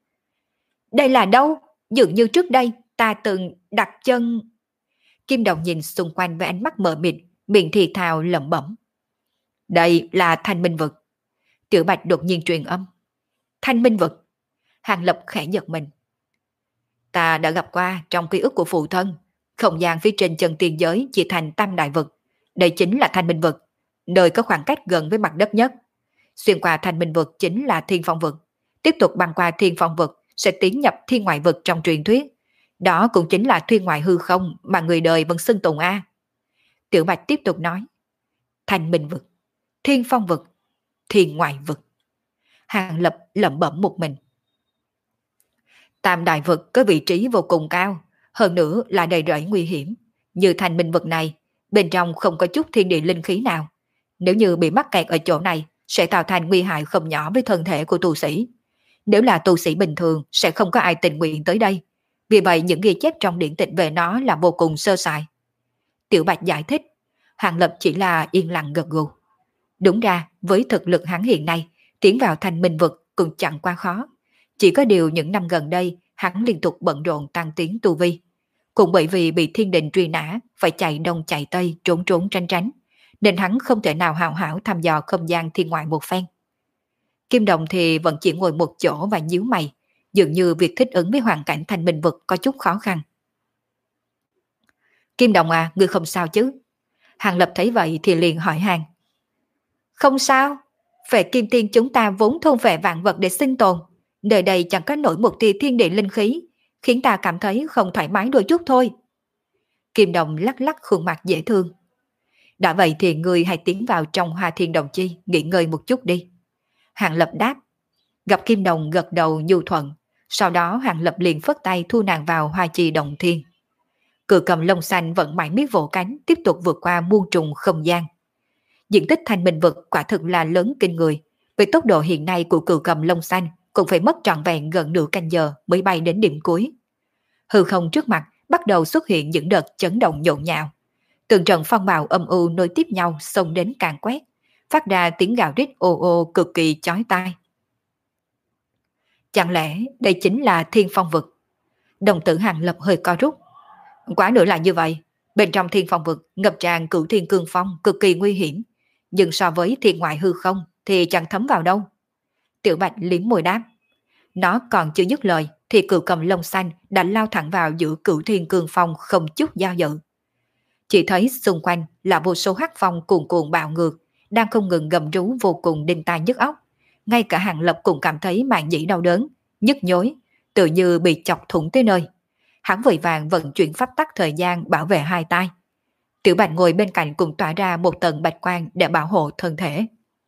[SPEAKER 2] Đây là đâu? Dường như trước đây, ta từng đặt chân... Kim Đồng nhìn xung quanh với ánh mắt mờ mịt, miệng thì thào lẩm bẩm. Đây là Thanh Minh Vực. Tiểu Bạch đột nhiên truyền âm. Thanh Minh Vực. Hàng Lập khẽ giật mình. Ta đã gặp qua trong ký ức của phụ thân, không gian phía trên chân tiên giới chia thành tam đại vực. Đây chính là Thanh Minh Vực, nơi có khoảng cách gần với mặt đất nhất. Xuyên qua Thanh Minh Vực chính là Thiên Phong Vực. Tiếp tục băng qua Thiên Phong Vực sẽ tiến nhập Thiên Ngoại Vực trong truyền thuyết. Đó cũng chính là Thiên Ngoại hư không mà người đời vẫn xưng tụng a. Tiểu Bạch tiếp tục nói. Thanh Minh Vực, Thiên Phong Vực, Thiên Ngoại Vực. Hàng Lập lẩm bẩm một mình. Tam đại vực có vị trí vô cùng cao, hơn nữa là đầy rẫy nguy hiểm. Như Thanh Minh Vực này, bên trong không có chút thiên địa linh khí nào. Nếu như bị mắc kẹt ở chỗ này, sẽ tạo thành nguy hại không nhỏ với thân thể của tu sĩ. Nếu là tu sĩ bình thường, sẽ không có ai tình nguyện tới đây. Vì vậy những ghi chép trong điển tịch về nó là vô cùng sơ sài. Tiểu Bạch giải thích, Hàng Lập chỉ là yên lặng gật gù. Đúng ra, với thực lực hắn hiện nay, tiến vào Thanh Minh Vực cũng chẳng quá khó. Chỉ có điều những năm gần đây, hắn liên tục bận rộn tăng tiến tu vi. Cũng bởi vì bị thiên đình truy nã, phải chạy đông chạy tây, trốn trốn tránh tránh, nên hắn không thể nào hào hảo thăm dò không gian thiên ngoại một phen. Kim Đồng thì vẫn chỉ ngồi một chỗ và nhíu mày, dường như việc thích ứng với hoàn cảnh Thanh Minh Vực có chút khó khăn. Kim Đồng à, ngươi không sao chứ? Hàng Lập thấy vậy thì liền hỏi han. Không sao, Phệ Kim Tiên chúng ta vốn thôn phệ vạn vật để sinh tồn. Nơi đây chẳng có nổi một tia thiên địa linh khí, khiến ta cảm thấy không thoải mái đôi chút thôi. Kim Đồng lắc lắc khuôn mặt dễ thương. Đã vậy thì ngươi hãy tiến vào trong Hoa Thiên Đồng Chi, nghỉ ngơi một chút đi. Hàng Lập đáp. Gặp Kim Đồng gật đầu nhu thuận, sau đó Hàng Lập liền phất tay thu nàng vào Hoa Chi Đồng Thiên. Cự cầm lông xanh vẫn mãi miết vỗ cánh, tiếp tục vượt qua muôn trùng không gian. Diện tích Thanh Minh Vực quả thực là lớn kinh người, với tốc độ hiện nay của cự cầm lông xanh cũng phải mất trọn vẹn gần nửa canh giờ mới bay đến điểm cuối. Hư không trước mặt bắt đầu xuất hiện những đợt chấn động nhộn nhạo. Từng trận phong bạo âm u nối tiếp nhau xông đến càn quét, phát ra tiếng gào rít ồ ồ cực kỳ chói tai. Chẳng lẽ đây chính là Thiên Phong Vực? Đồng tử Hàng Lập hơi co rút. Quả nữa là như vậy, bên trong Thiên Phong Vực ngập tràn cửu thiên cương phong cực kỳ nguy hiểm, nhưng so với thiên ngoại hư không thì chẳng thấm vào đâu. Tiểu Bạch liếm môi đáp. Nó còn chưa dứt lời thì cự cầm lông xanh đã lao thẳng vào giữa cửu thiên cương phong không chút do dự. Chỉ thấy xung quanh là vô số hắc phong cuồn cuộn bạo ngược, đang không ngừng gầm rú vô cùng đinh tai nhức óc. Ngay cả Hàng Lập cũng cảm thấy màng nhĩ đau đớn, nhức nhối, tự như bị chọc thủng tới nơi. Hắn vội vàng vận chuyển pháp tắc thời gian bảo vệ hai tay. Tiểu Bạch ngồi bên cạnh cũng tỏa ra một tầng bạch quang để bảo hộ thân thể.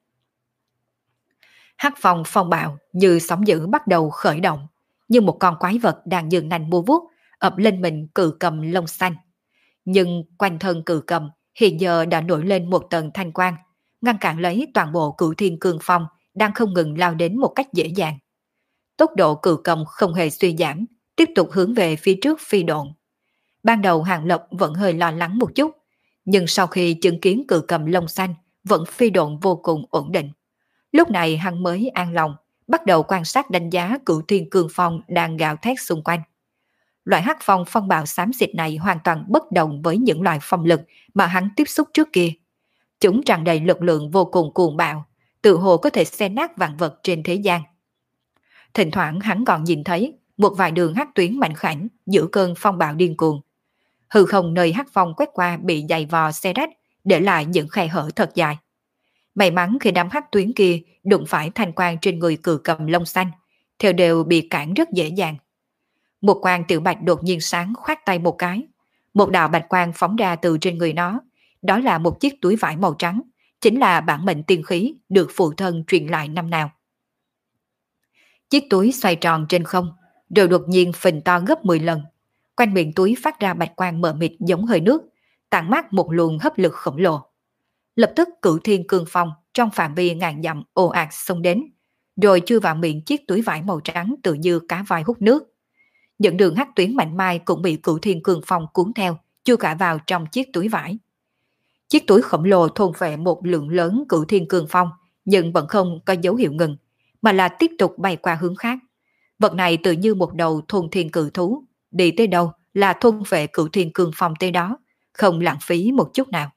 [SPEAKER 2] Hắc phong phong bạo như sóng dữ bắt đầu khởi động, như một con quái vật đang dường nành mua vuốt ập lên mình cự cầm lông xanh. Nhưng quanh thân cự cầm hiện giờ đã nổi lên một tầng thanh quang, ngăn cản lấy toàn bộ cửu thiên cương phong đang không ngừng lao đến một cách dễ dàng. Tốc độ cự cầm không hề suy giảm, tiếp tục hướng về phía trước phi độn. Ban đầu Hàng Lập vẫn hơi lo lắng một chút, nhưng sau khi chứng kiến cự cầm lông xanh vẫn phi độn vô cùng ổn định, lúc này hắn mới an lòng, bắt đầu quan sát đánh giá cửu thiên cương phong đang gào thét xung quanh. Loại hắc phong phong bạo xám xịt này hoàn toàn bất đồng với những loại phong lực mà hắn tiếp xúc trước kia. Chúng tràn đầy lực lượng vô cùng cuồng bạo, tự hồ có thể xé nát vạn vật trên thế gian. Thỉnh thoảng hắn còn nhìn thấy một vài đường hắc tuyến mạnh khảnh giữa cơn phong bạo điên cuồng. Hư không nơi hắc phong quét qua bị dày vò xé rách, để lại những khe hở thật dài. May mắn khi đám hắc tuyến kia đụng phải thanh quang trên người cự cầm lông xanh, theo đều bị cản rất dễ dàng. Một quang Tiểu Bạch đột nhiên sáng khoát tay một cái, một đạo bạch quang phóng ra từ trên người nó, đó là một chiếc túi vải màu trắng, chính là bản mệnh tiên khí được phụ thân truyền lại năm nào. Chiếc túi xoay tròn trên không, rồi đột nhiên phình to gấp mười lần. Quanh miệng túi phát ra bạch quang mờ mịt giống hơi nước, tản mát một luồng hấp lực khổng lồ. Lập tức Cửu Thiên Cương Phong trong phạm vi ngàn dặm ồ ạt xông đến, rồi chui vào miệng chiếc túi vải màu trắng tự như cá voi hút nước. Những đường hắc tuyến mạnh mai cũng bị Cửu Thiên Cương Phong cuốn theo, chui cả vào trong chiếc túi vải. Chiếc túi khổng lồ thôn phệ một lượng lớn Cửu Thiên Cương Phong, nhưng vẫn không có dấu hiệu ngừng, mà là tiếp tục bay qua hướng khác. Vật này tự như một đầu thôn thiên cự thú, đi tới đâu là thôn phệ Cửu Thiên Cương Phong tới đó, không lãng phí một chút nào.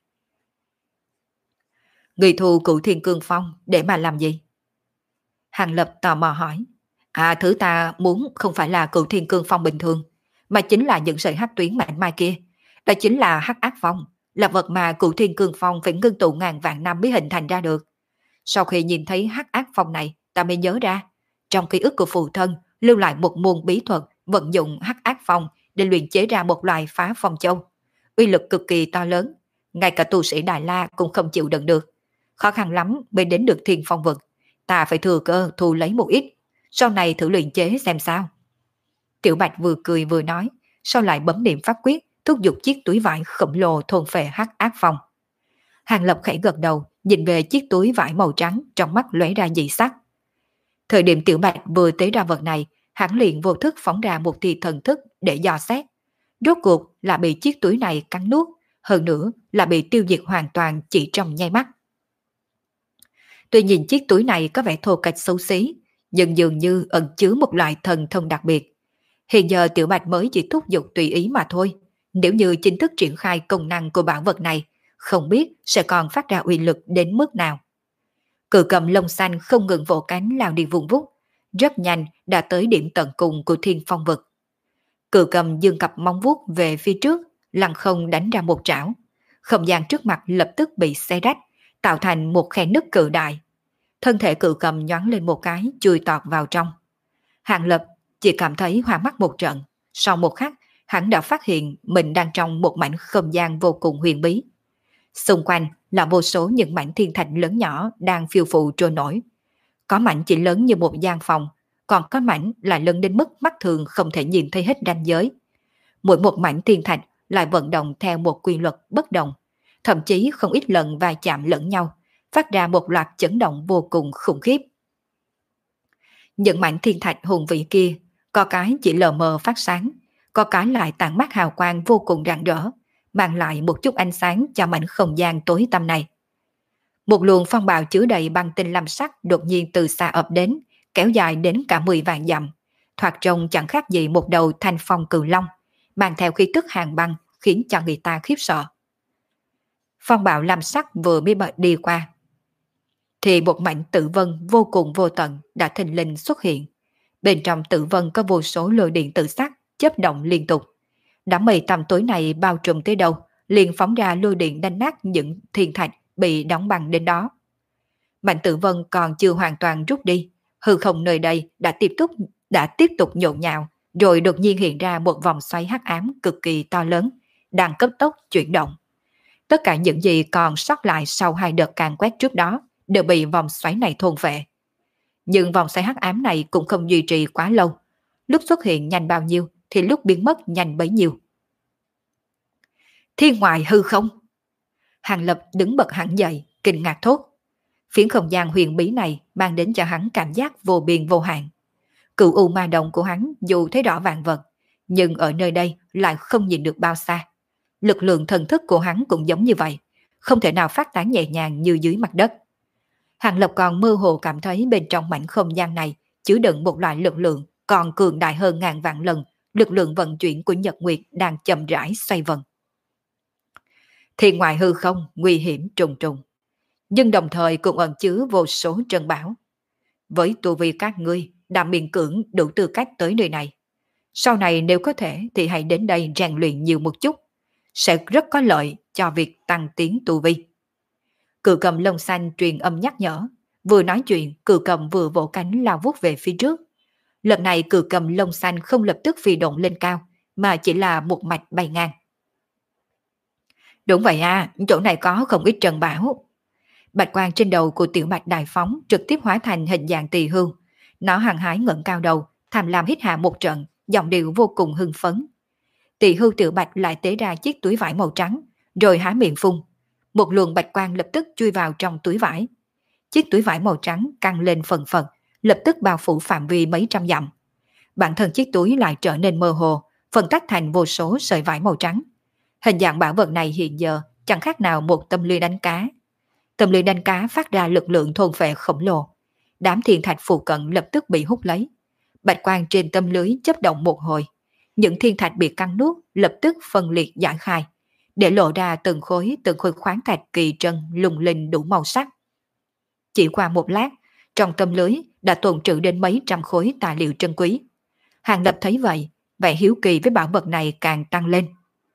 [SPEAKER 2] Người thu Cửu Thiên Cương Phong để mà làm gì? Hàng Lập tò mò hỏi. À, thứ ta muốn không phải là Cửu Thiên Cương Phong bình thường, mà chính là những sợi hắc tuyến mạnh mai kia. Đó chính là hắc ác phong, là vật mà Cửu Thiên Cương Phong phải ngưng tụ ngàn vạn năm mới hình thành ra được. Sau khi nhìn thấy hắc ác phong này, ta mới nhớ ra, trong ký ức của phụ thân lưu lại một môn bí thuật vận dụng hắc ác phong để luyện chế ra một loại phá phong châu. Uy lực cực kỳ to lớn, ngay cả tu sĩ Đại La cũng không chịu đựng được. Khó khăn lắm mới đến được Thiên Phong vực, ta phải thừa cơ thu lấy một ít, sau này thử luyện chế xem sao. Tiểu Bạch vừa cười vừa nói, sau lại bấm niệm pháp quyết, thúc giục chiếc túi vải khổng lồ thôn phệ hắc ác phong. Hàng Lập khẽ gật đầu, nhìn về chiếc túi vải màu trắng, trong mắt lóe ra dị sắc. Thời điểm Tiểu Bạch vừa tế ra vật này, hắn liền vô thức phóng ra một tia thần thức để dò xét. Rốt cuộc là bị chiếc túi này cắn nuốt, hơn nữa là bị tiêu diệt hoàn toàn chỉ trong nháy mắt. Tuy nhìn chiếc túi này có vẻ thô kệch xấu xí, nhưng dường như ẩn chứa một loại thần thông đặc biệt. Hiện giờ Tiểu Bạch mới chỉ thúc giục tùy ý mà thôi. Nếu như chính thức triển khai công năng của bảo vật này, không biết sẽ còn phát ra uy lực đến mức nào. Cự cầm lông xanh không ngừng vỗ cánh lao đi vun vút, rất nhanh đã tới điểm tận cùng của Thiên Phong vực. Cự cầm dương cặp móng vuốt về phía trước, lăng không đánh ra một trảo. Không gian trước mặt lập tức bị xé rách, tạo thành một khe nứt cự đại. Thân thể cự cầm nhoáng lên một cái, chui tọt vào trong. Hàng Lập chỉ cảm thấy hoa mắt một trận, sau một khắc, hắn đã phát hiện mình đang trong một mảnh không gian vô cùng huyền bí. Xung quanh là vô số những mảnh thiên thạch lớn nhỏ đang phiêu phù trôi nổi. Có mảnh chỉ lớn như một gian phòng, còn có mảnh lại lớn đến mức mắt thường không thể nhìn thấy hết ranh giới. Mỗi một mảnh thiên thạch lại vận động theo một quy luật bất đồng, thậm chí không ít lần va chạm lẫn nhau, phát ra một loạt chấn động vô cùng khủng khiếp. Những mảnh thiên thạch hùng vĩ kia, có cái chỉ lờ mờ phát sáng, có cái lại tản mát hào quang vô cùng rạng rỡ, mang lại một chút ánh sáng cho mảnh không gian tối tăm này. Một luồng phong bạo chứa đầy băng tinh lam sắc đột nhiên từ xa ập đến, kéo dài đến cả mười vạn dặm, thoạt trông chẳng khác gì một đầu thanh phong cự long, mang theo khí tức hàng băng khiến cho người ta khiếp sợ. Phong bạo lam sắc vừa mới bật đi qua, thì một mảnh tử vân vô cùng vô tận đã thình lình xuất hiện. Bên trong tử vân có vô số lôi điện tự sắc chớp động liên tục. Đám mây tăm tối này bao trùm tới đâu, liền phóng ra lôi điện đánh nát những thiên thạch bị đóng băng đến đó. Mảnh tử vân còn chưa hoàn toàn rút đi, hư không nơi đây đã tiếp tục đã tiếp tục nhộn nhạo, rồi đột nhiên hiện ra một vòng xoáy hắc ám cực kỳ to lớn, đang cấp tốc chuyển động. Tất cả những gì còn sót lại sau hai đợt càn quét trước đó đều bị vòng xoáy này thôn phệ. Nhưng vòng xoáy hắc ám này cũng không duy trì quá lâu, lúc xuất hiện nhanh bao nhiêu thì lúc biến mất nhanh bấy nhiêu. Thiên ngoại hư không? Hàng Lập đứng bật hẳn dậy, kinh ngạc thốt. Phiến không gian huyền bí này mang đến cho hắn cảm giác vô biên vô hạn. Cựu u ma đồng của hắn dù thấy rõ vạn vật, nhưng ở nơi đây lại không nhìn được bao xa. Lực lượng thần thức của hắn cũng giống như vậy, không thể nào phát tán nhẹ nhàng như dưới mặt đất. Hàng Lập còn mơ hồ cảm thấy bên trong mảnh không gian này chứa đựng một loại lực lượng còn cường đại hơn ngàn vạn lần lực lượng vận chuyển của Nhật Nguyệt đang chậm rãi xoay vần. Thiên ngoại hư không nguy hiểm trùng trùng, nhưng đồng thời cũng ẩn chứa vô số trân bảo. Với tu vi các ngươi đã miễn cưỡng đủ tư cách tới nơi này, sau này nếu có thể thì hãy đến đây rèn luyện nhiều một chút, sẽ rất có lợi cho việc tăng tiến tu vi. Cự cầm lông xanh truyền âm nhắc nhở, vừa nói chuyện cự cầm vừa vỗ cánh lao vút về phía trước. Lần này cự cầm lông xanh không lập tức phi độn lên cao, mà chỉ là một mạch bay ngang. Đúng vậy à, chỗ này có không ít trần bảo. Bạch quang trên đầu của Tiểu Bạch đại phóng trực tiếp hóa thành hình dạng tỳ hưu. Nó hăng hái ngẩng cao đầu, tham lam hít hà một trận, giọng điệu vô cùng hưng phấn. Tỳ hưu Tiểu Bạch lại tế ra chiếc túi vải màu trắng, rồi há miệng phun. Một luồng bạch quang lập tức chui vào trong túi vải. Chiếc túi vải màu trắng căng lên phần phật, lập tức bao phủ phạm vi mấy trăm dặm. Bản thân chiếc túi lại trở nên mơ hồ, phân tách thành vô số sợi vải màu trắng. Hình dạng bảo vật này hiện giờ chẳng khác nào một tâm lưới đánh cá. Tâm lưới đánh cá phát ra lực lượng thôn phệ khổng lồ. Đám thiên thạch phụ cận lập tức bị hút lấy. Bạch quang trên tâm lưới chớp động một hồi. Những thiên thạch bị cắn nuốt lập tức phân liệt giải khai, để lộ ra từng khối từng khối khoáng thạch kỳ trân lung linh đủ màu sắc. Chỉ qua một lát, trong tâm lưới đã tồn trữ đến mấy trăm khối tài liệu trân quý. Hàng Lập thấy vậy, vẻ hiếu kỳ với bảo vật này càng tăng lên.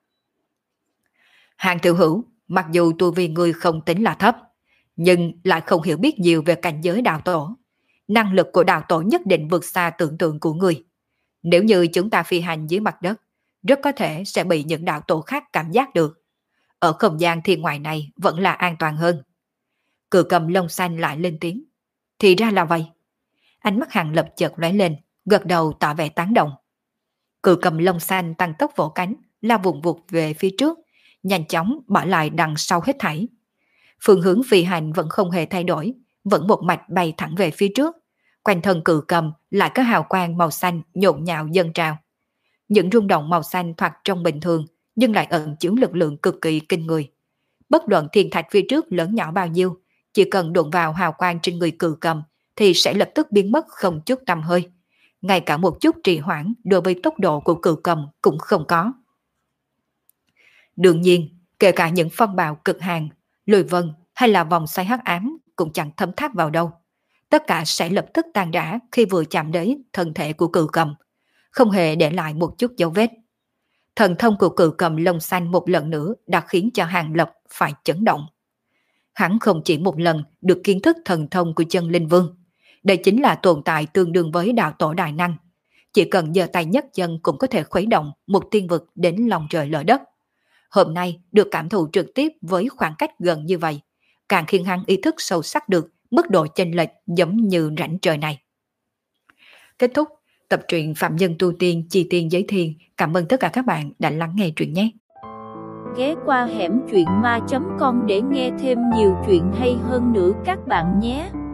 [SPEAKER 2] Hàng tiểu hữu, mặc dù tu vi người không tính là thấp, nhưng lại không hiểu biết nhiều về cảnh giới đạo tổ. Năng lực của đạo tổ nhất định vượt xa tưởng tượng của người. Nếu như chúng ta phi hành dưới mặt đất, rất có thể sẽ bị những đạo tổ khác cảm giác được. Ở không gian thiên ngoại này vẫn là an toàn hơn. Cự cầm lông xanh lại lên tiếng. Thì ra là vậy. Ánh mắt Hàng Lập chợt lóe lên, gật đầu tỏ vẻ tán đồng. Cự cầm lông xanh tăng tốc vỗ cánh, lao vùng vụt về phía trước, nhanh chóng bỏ lại đằng sau hết thảy. Phương hướng phi hành vẫn không hề thay đổi, vẫn một mạch bay thẳng về phía trước. Quanh thân cự cầm lại có hào quang màu xanh nhộn nhạo dâng trào. Những rung động màu xanh thoạt trông bình thường, nhưng lại ẩn chứa lực lượng cực kỳ kinh người. Bất luận thiên thạch phía trước lớn nhỏ bao nhiêu, chỉ cần đụng vào hào quang trên người cự cầm thì sẽ lập tức biến mất không chút tăm hơi. Ngay cả một chút trì hoãn đối với tốc độ của cự cầm cũng không có. Đương nhiên, kể cả những phong bạo cực hàn, lùi vân hay là vòng xoay hắc ám cũng chẳng thấm tháp vào đâu. Tất cả sẽ lập tức tan rã khi vừa chạm đến thân thể của cự cầm, không hề để lại một chút dấu vết. Thần thông của cự cầm lông xanh một lần nữa đã khiến cho Hàng Lập phải chấn động. Hắn không chỉ một lần được kiến thức thần thông của chân linh vương. Đây chính là tồn tại tương đương với đạo tổ đại năng. Chỉ cần giơ tay nhấc chân cũng có thể khuấy động một tiên vực đến lòng trời lở đất. Hôm nay được cảm thụ trực tiếp với khoảng cách gần như vậy, càng khiến hắn ý thức sâu sắc được mức độ chênh lệch giống như rãnh trời này. Kết thúc tập truyện Phạm Nhân Tu Tiên Chi Tiên Giới Thiên. Cảm ơn tất cả các bạn đã lắng nghe truyện nhé.
[SPEAKER 1] Ghé qua hẻm truyện ma chấm com để nghe thêm nhiều chuyện hay hơn nữa các bạn nhé.